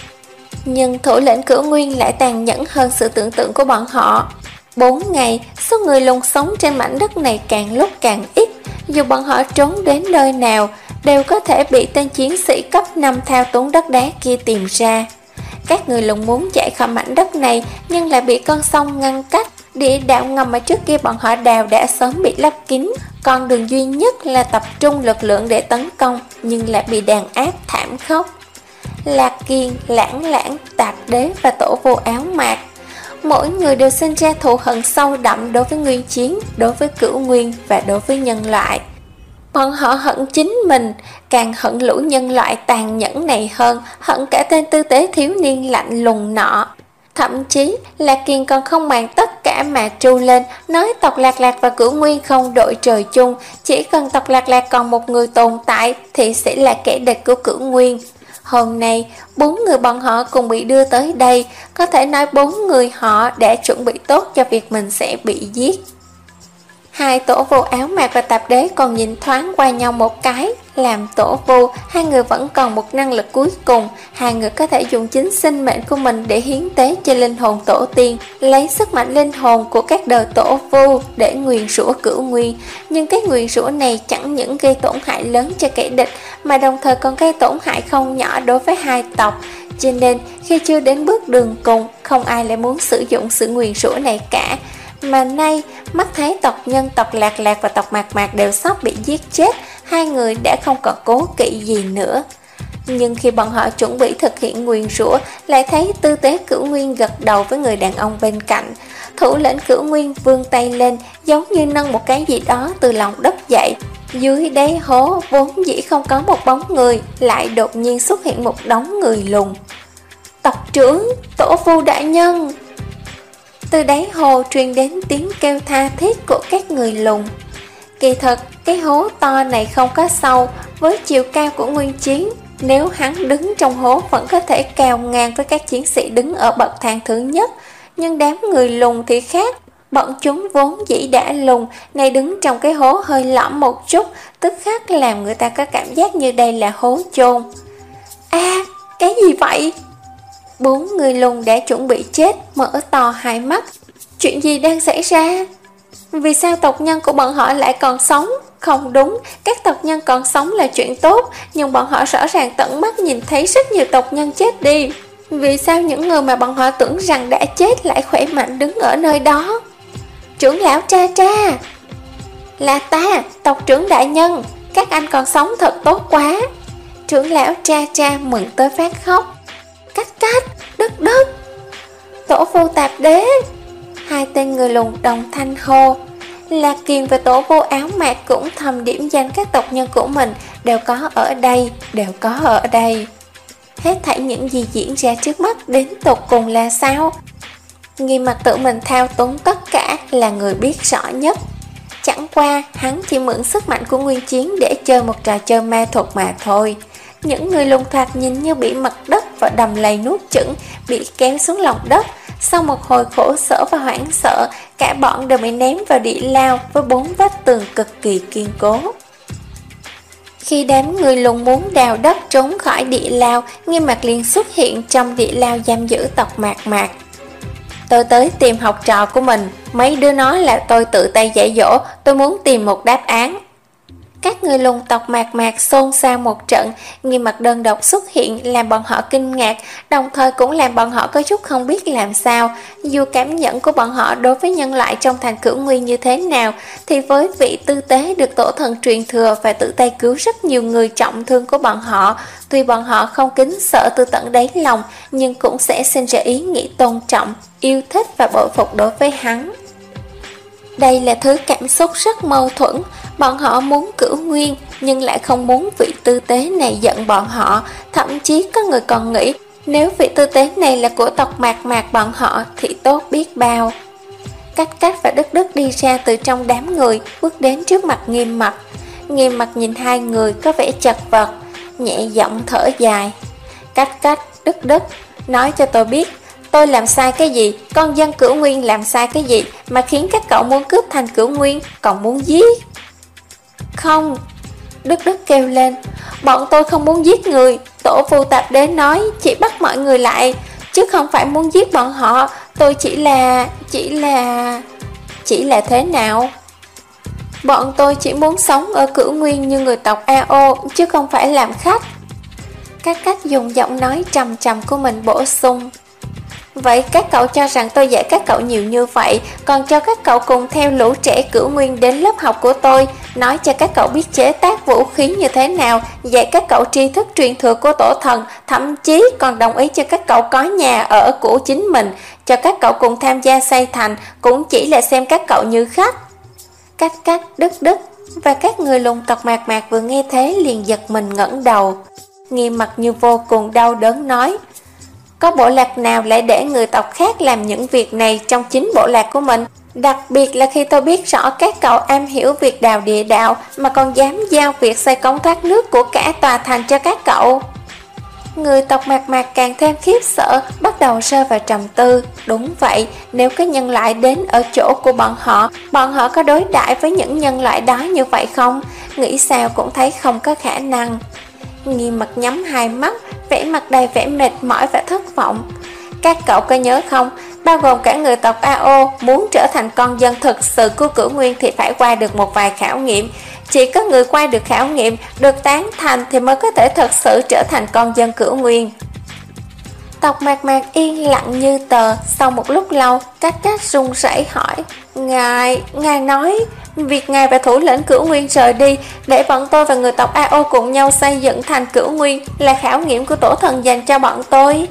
Nhưng thủ lĩnh Cửu Nguyên lại tàn nhẫn hơn sự tưởng tượng của bọn họ. Bốn ngày, số người lùn sống trên mảnh đất này càng lúc càng ít. Dù bọn họ trốn đến nơi nào, đều có thể bị tên chiến sĩ cấp năm thao túng đất đá kia tìm ra. Các người lùn muốn chạy khỏi mảnh đất này, nhưng lại bị con sông ngăn cách. Địa đạo ngầm mà trước kia bọn họ đào đã sớm bị lấp kín. Con đường duy nhất là tập trung lực lượng để tấn công, nhưng lại bị đàn áp thảm khốc. Lạc Kiên, Lãng Lãng, Tạp Đế và Tổ Vô Áo Mạc, mỗi người đều sinh ra thù hận sâu đậm đối với Nguyên Chiến, đối với Cửu Nguyên và đối với nhân loại. Bọn họ hận chính mình, càng hận lũ nhân loại tàn nhẫn này hơn, hận cả tên tư tế thiếu niên lạnh lùng nọ. Thậm chí, Lạc Kiên còn không màng tất cả mà tru lên, nói tộc Lạc Lạc và Cửu Nguyên không đội trời chung, chỉ cần tộc Lạc Lạc còn một người tồn tại thì sẽ là kẻ địch của Cửu Nguyên. Hôm nay, bốn người bọn họ cùng bị đưa tới đây, có thể nói bốn người họ đã chuẩn bị tốt cho việc mình sẽ bị giết. Hai tổ vu áo mạc và tạp đế còn nhìn thoáng qua nhau một cái. Làm tổ vu, hai người vẫn còn một năng lực cuối cùng. Hai người có thể dùng chính sinh mệnh của mình để hiến tế cho linh hồn tổ tiên, lấy sức mạnh linh hồn của các đời tổ vu để nguyền rủa Cửu Nguyên. Nhưng cái nguyền rủa này chẳng những gây tổn hại lớn cho kẻ địch, mà đồng thời còn gây tổn hại không nhỏ đối với hai tộc. Cho nên khi chưa đến bước đường cùng, không ai lại muốn sử dụng sự nguyền rủa này cả. Mà nay, mắt thấy tộc nhân tộc Lạc Lạc và tộc Mạc Mạc đều sắp bị giết chết, hai người đã không còn cố kỵ gì nữa. Nhưng khi bọn họ chuẩn bị thực hiện nguyền rủa, lại thấy tư tế Cửu Nguyên gật đầu với người đàn ông bên cạnh. Thủ lĩnh Cửu Nguyên vươn tay lên, giống như nâng một cái gì đó từ lòng đất dậy. Dưới đáy hố vốn dĩ không có một bóng người, lại đột nhiên xuất hiện một đống người lùn. Tộc trưởng, tổ vu đại nhân! Từ đáy hồ truyền đến tiếng kêu tha thiết của các người lùn. Kỳ thật, cái hố to này không có sâu, với chiều cao của Nguyên Chiến, nếu hắn đứng trong hố vẫn có thể cao ngang với các chiến sĩ đứng ở bậc thang thứ nhất. Nhưng đám người lùn thì khác, bọn chúng vốn dĩ đã lùn, này đứng trong cái hố hơi lõm một chút, tức khắc làm người ta có cảm giác như đây là hố chôn. A, à, cái gì vậy? Bốn người lùn đã chuẩn bị chết, mở to hai mắt. Chuyện gì đang xảy ra? Vì sao tộc nhân của bọn họ lại còn sống? Không đúng, các tộc nhân còn sống là chuyện tốt, nhưng bọn họ rõ ràng tận mắt nhìn thấy rất nhiều tộc nhân chết đi. Vì sao những người mà bọn họ tưởng rằng đã chết lại khỏe mạnh đứng ở nơi đó? Trưởng lão Tra Tra! Là ta, tộc trưởng đại nhân, các anh còn sống thật tốt quá. Trưởng lão Tra Tra mừng tới phát khóc. Cách cách, đất đất! Tổ vu tạp đế! Hai tên người lùn đồng thanh hô. Lạc Kiền và tổ vu áo mạc cũng thầm điểm danh các tộc nhân của mình đều có ở đây, đều có ở đây. Hết thảy những gì diễn ra trước mắt đến tột cùng là sao? Nghiêm Mặt tự mình thao túng tất cả, là người biết rõ nhất. Chẳng qua hắn chỉ mượn sức mạnh của Nguyên Chiến để chơi một trò chơi ma thuật mà thôi. Những người lùn thoạt nhìn như bị mặt đất và đầm lầy nuốt chửng, bị kéo xuống lòng đất. Sau một hồi khổ sở và hoảng sợ, cả bọn đều bị ném vào địa lao với bốn vách tường cực kỳ kiên cố. Khi đám người lùn muốn đào đất trốn khỏi địa lao, Nghiêm Mặt liền xuất hiện trong địa lao giam giữ tộc Mạc Mạc. Tôi tới tìm học trò của mình, mấy đứa nói là tôi tự tay dạy dỗ, tôi muốn tìm một đáp án. Các người lùn tộc Mạc Mạc xôn xao một trận, Nghiêm Mặt đơn độc xuất hiện làm bọn họ kinh ngạc, đồng thời cũng làm bọn họ có chút không biết làm sao. Dù cảm nhận của bọn họ đối với nhân loại trong thành Cửu Nguyên như thế nào, thì với vị tư tế được tổ thần truyền thừa và tự tay cứu rất nhiều người trọng thương của bọn họ, tuy bọn họ không kính sợ từ tận đáy lòng, nhưng cũng sẽ sinh ra ý nghĩ tôn trọng, yêu thích và bội phục đối với hắn. Đây là thứ cảm xúc rất mâu thuẫn, bọn họ muốn Cửu Nguyên nhưng lại không muốn vị tư tế này giận bọn họ, thậm chí có người còn nghĩ nếu vị tư tế này là của tộc Mạc Mạc bọn họ thì tốt biết bao. Cách Cách và Đức Đức đi ra từ trong đám người, bước đến trước mặt Nghiêm Mặt. Nghiêm Mặt nhìn hai người có vẻ chật vật, nhẹ giọng thở dài. Cách Cách, Đức Đức, nói cho tôi biết, tôi làm sai cái gì, con dân Cửu Nguyên làm sai cái gì mà khiến các cậu muốn cướp thành Cửu Nguyên, còn muốn giết? Không, Đức Đức kêu lên, bọn tôi không muốn giết người, tổ vu tạp đế nói chỉ bắt mọi người lại, chứ không phải muốn giết bọn họ, tôi chỉ là, chỉ là... Chỉ là thế nào? Bọn tôi chỉ muốn sống ở Cửu Nguyên như người tộc a o, chứ không phải làm khách. Cách Cách dùng giọng nói trầm trầm của mình bổ sung. Vậy các cậu cho rằng tôi dạy các cậu nhiều như vậy, còn cho các cậu cùng theo lũ trẻ Cửu Nguyên đến lớp học của tôi, nói cho các cậu biết chế tác vũ khí như thế nào, dạy các cậu tri thức truyền thừa của tổ thần, thậm chí còn đồng ý cho các cậu có nhà ở của chính mình, cho các cậu cùng tham gia xây thành, cũng chỉ là xem các cậu như khách. Cách Cách, Đức Đức và các người lùn tộc Mạc Mạc vừa nghe thế liền giật mình ngẩng đầu. Nghiêm Mặt như vô cùng đau đớn nói, có bộ lạc nào lại để người tộc khác làm những việc này trong chính bộ lạc của mình? Đặc biệt là khi tôi biết rõ các cậu am hiểu việc đào địa đạo mà còn dám giao việc xây cống thoát nước của cả tòa thành cho các cậu. Người tộc Mạc Mạc càng thêm khiếp sợ, bắt đầu rơi vào trầm tư. Đúng vậy, nếu có nhân loại đến ở chỗ của bọn họ, bọn họ có đối đãi với những nhân loại đó như vậy không? Nghĩ sao cũng thấy không có khả năng. Nghiêm Mặt nhắm hai mắt, vẻ mặt đầy vẻ mệt mỏi và thất vọng. Các cậu có nhớ không, bao gồm cả người tộc a ô, muốn trở thành con dân thực sự của Cửu Nguyên thì phải qua được một vài khảo nghiệm. Chỉ có người qua được khảo nghiệm, được tán thành thì mới có thể thật sự trở thành con dân Cửu Nguyên. Tộc Mạc Mạc yên lặng như tờ. Sau một lúc lâu, Cách Cách run rẩy hỏi: Ngài, ngài nói việc ngài và thủ lĩnh Cửu Nguyên rời đi để bọn tôi và người tộc a ô cùng nhau xây dựng thành Cửu Nguyên là khảo nghiệm của tổ thần dành cho bọn tôi.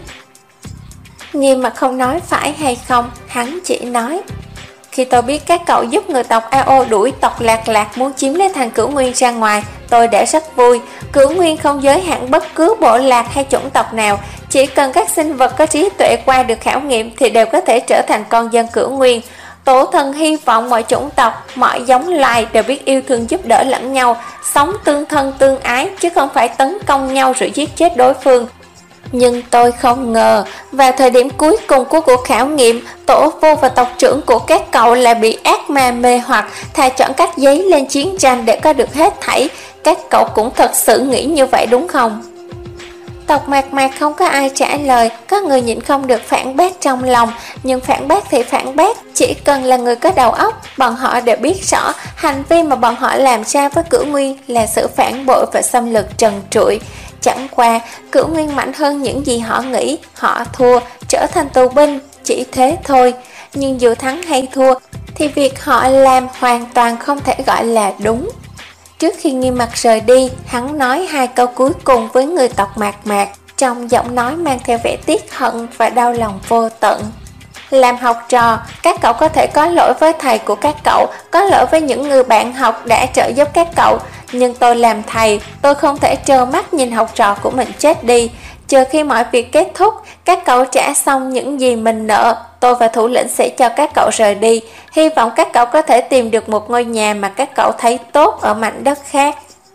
Nghiêm Mặt không nói phải hay không, hắn chỉ nói: Khi tôi biết các cậu giúp người tộc a ô đuổi tộc Lạc Lạc muốn chiếm lấy thành Cửu Nguyên ra ngoài, tôi đã rất vui. Cửu Nguyên không giới hạn bất cứ bộ lạc hay chủng tộc nào, chỉ cần các sinh vật có trí tuệ qua được khảo nghiệm thì đều có thể trở thành con dân Cửu Nguyên. Tổ thần hy vọng mọi chủng tộc, mọi giống loài đều biết yêu thương giúp đỡ lẫn nhau, sống tương thân tương ái chứ không phải tấn công nhau rồi giết chết đối phương. Nhưng tôi không ngờ, vào thời điểm cuối cùng của cuộc khảo nghiệm, tổ vô và tộc trưởng của các cậu lại bị ác ma mê hoặc, thà chọn cách giấy lên chiến tranh để có được hết thảy. Các cậu cũng thật sự nghĩ như vậy đúng không? Tộc Mạc Mạc không có ai trả lời, có người nhịn không được phản bác trong lòng, nhưng phản bác thì phản bác, chỉ cần là người có đầu óc, bọn họ đều biết rõ hành vi mà bọn họ làm ra với Cửu Nguyên là sự phản bội và xâm lược trần trụi. Chẳng qua, Cửu Nguyên mạnh hơn những gì họ nghĩ, họ thua, trở thành tù binh, chỉ thế thôi. Nhưng dù thắng hay thua, thì việc họ làm hoàn toàn không thể gọi là đúng. Trước khi Nghiêm Mặt rời đi, hắn nói hai câu cuối cùng với người tộc Mạc Mạc, trong giọng nói mang theo vẻ tiếc hận và đau lòng vô tận. Làm học trò, các cậu có thể có lỗi với thầy của các cậu, có lỗi với những người bạn học đã trợ giúp các cậu. Nhưng tôi làm thầy, tôi không thể trơ mắt nhìn học trò của mình chết đi. Chờ khi mọi việc kết thúc, các cậu trả xong những gì mình nợ, tôi và thủ lĩnh sẽ cho các cậu rời đi. Hy vọng các cậu có thể tìm được một ngôi nhà mà các cậu thấy tốt ở mảnh đất khác.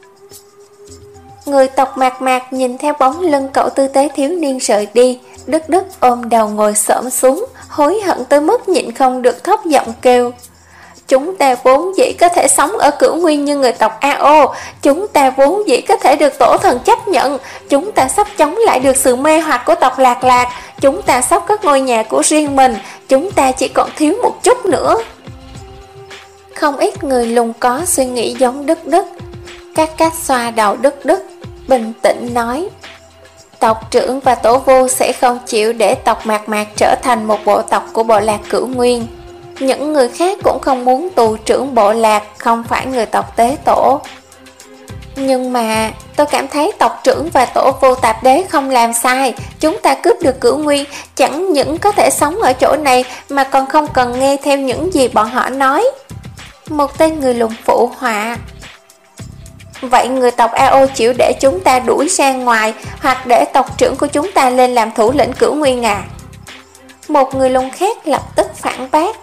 Người tộc Mạc Mạc nhìn theo bóng lưng cậu tư tế thiếu niên rời đi. Đức Đức ôm đầu ngồi xổm xuống, hối hận tới mức nhịn không được thốt giọng kêu: Chúng ta vốn dĩ có thể sống ở Cửu Nguyên như người tộc a ô, chúng ta vốn dĩ có thể được tổ thần chấp nhận, chúng ta sắp chống lại được sự mê hoặc của tộc Lạc Lạc, chúng ta sắp có ngôi nhà của riêng mình, chúng ta chỉ còn thiếu một chút nữa. Không ít người lùng có suy nghĩ giống Đức Đức. Các Cách xoa đầu Đức Đức, bình tĩnh nói: Tộc trưởng và tổ vu sẽ không chịu để tộc Mạc Mạc trở thành một bộ tộc của bộ lạc Cửu Nguyên. Những người khác cũng không muốn tù trưởng bộ lạc không phải người tộc tế tổ. Nhưng mà tôi cảm thấy tộc trưởng và tổ vô tạp đế không làm sai. Chúng ta cướp được Cửu Nguyên, chẳng những có thể sống ở chỗ này mà còn không cần nghe theo những gì bọn họ nói. Một tên người lùng phụ họa: Vậy người tộc a ô chịu để chúng ta đuổi ra ngoài, hoặc để tộc trưởng của chúng ta lên làm thủ lĩnh Cửu Nguyên à? Một người lùng khác lập tức phản bác: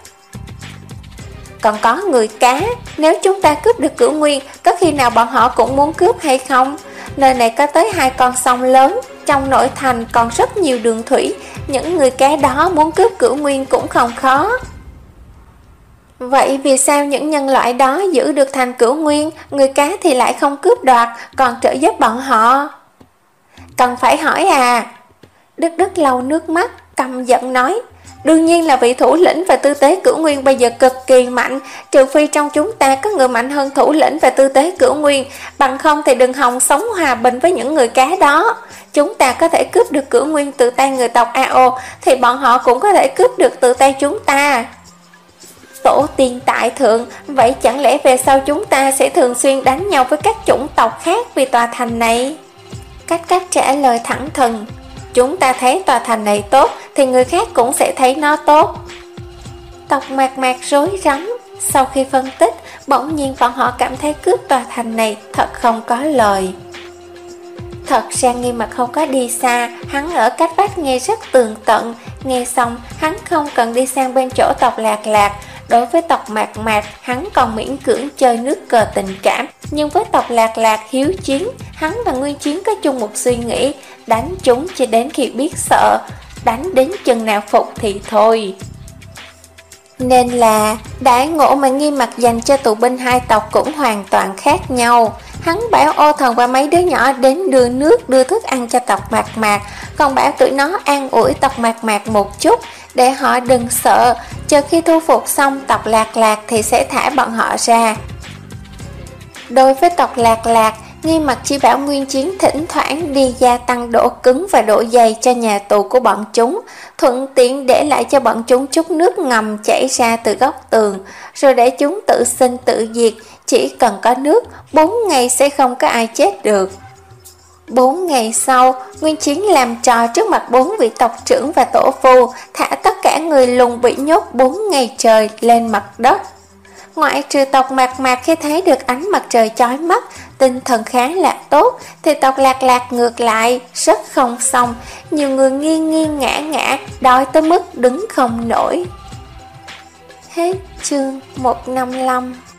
Còn có người cá, nếu chúng ta cướp được Cửu Nguyên, có khi nào bọn họ cũng muốn cướp hay không? Nơi này có tới hai con sông lớn, trong nội thành còn rất nhiều đường thủy, những người cá đó muốn cướp Cửu Nguyên cũng không khó. Vậy vì sao những nhân loại đó giữ được thành Cửu Nguyên, người cá thì lại không cướp đoạt, còn trợ giúp bọn họ? Cần phải hỏi à? Đức Đức lau nước mắt, căm giận nói: Đương nhiên là vị thủ lĩnh và tư tế Cửu Nguyên bây giờ cực kỳ mạnh, trừ phi trong chúng ta có người mạnh hơn thủ lĩnh và tư tế Cửu Nguyên, bằng không thì đừng hòng sống hòa bình với những người cá đó. Chúng ta có thể cướp được Cửu Nguyên từ tay người tộc a ô, thì bọn họ cũng có thể cướp được từ tay chúng ta. Tổ tiên tại thượng, vậy chẳng lẽ về sau chúng ta sẽ thường xuyên đánh nhau với các chủng tộc khác vì tòa thành này? Cách Cách trả lời thẳng thừng: Chúng ta thấy tòa thành này tốt thì người khác cũng sẽ thấy nó tốt. Tộc Mạc Mạc rối rắm. Sau khi phân tích, bỗng nhiên bọn họ cảm thấy cướp tòa thành này thật không có lời. Thật ra Nghiêm Mặt không có đi xa, hắn ở cách vách nghe rất tường tận. Nghe xong, hắn không cần đi sang bên chỗ tộc Lạc Lạc. Đối với tộc Mạc Mạc, hắn còn miễn cưỡng chơi nước cờ tình cảm. Nhưng với tộc Lạc Lạc hiếu chiến, hắn và Nguyên Chiến có chung một suy nghĩ. đánh chúng cho đến khi biết sợ, đánh đến chừng nào phục thì thôi. Nên là đãi ngộ mà Nghiêm Mặc dành cho tù binh hai tộc cũng hoàn toàn khác nhau. Hắn bảo Ô Thần và mấy đứa nhỏ đến đưa nước đưa thức ăn cho tộc Mạc Mạc, còn bảo tụi nó an ủi tộc Mạc Mạc một chút để họ đừng sợ, chờ khi thu phục xong tộc Lạc Lạc thì sẽ thả bọn họ ra. Đối với tộc Lạc Lạc, Nghiêm Mặc chỉ bảo Nguyên Chiến thỉnh thoảng đi gia tăng độ cứng và độ dày cho nhà tù của bọn chúng, thuận tiện để lại cho bọn chúng chút nước ngầm chảy ra từ góc tường, rồi để chúng tự sinh tự diệt, chỉ cần có nước, bốn ngày sẽ không có ai chết được. Bốn ngày sau, Nguyên Chiến làm trò trước mặt bốn vị tộc trưởng và tổ phu, thả tất cả người lùn bị nhốt bốn ngày trời lên mặt đất. Ngoại trừ tộc Mạc Mạc khi thấy được ánh mặt trời chói mắt, tinh thần khá là tốt, thì tộc Lạc Lạc ngược lại, rất không xong, nhiều người nghiêng nghiêng ngã ngã, đói tới mức đứng không nổi. Hết chương một trăm năm mươi lăm.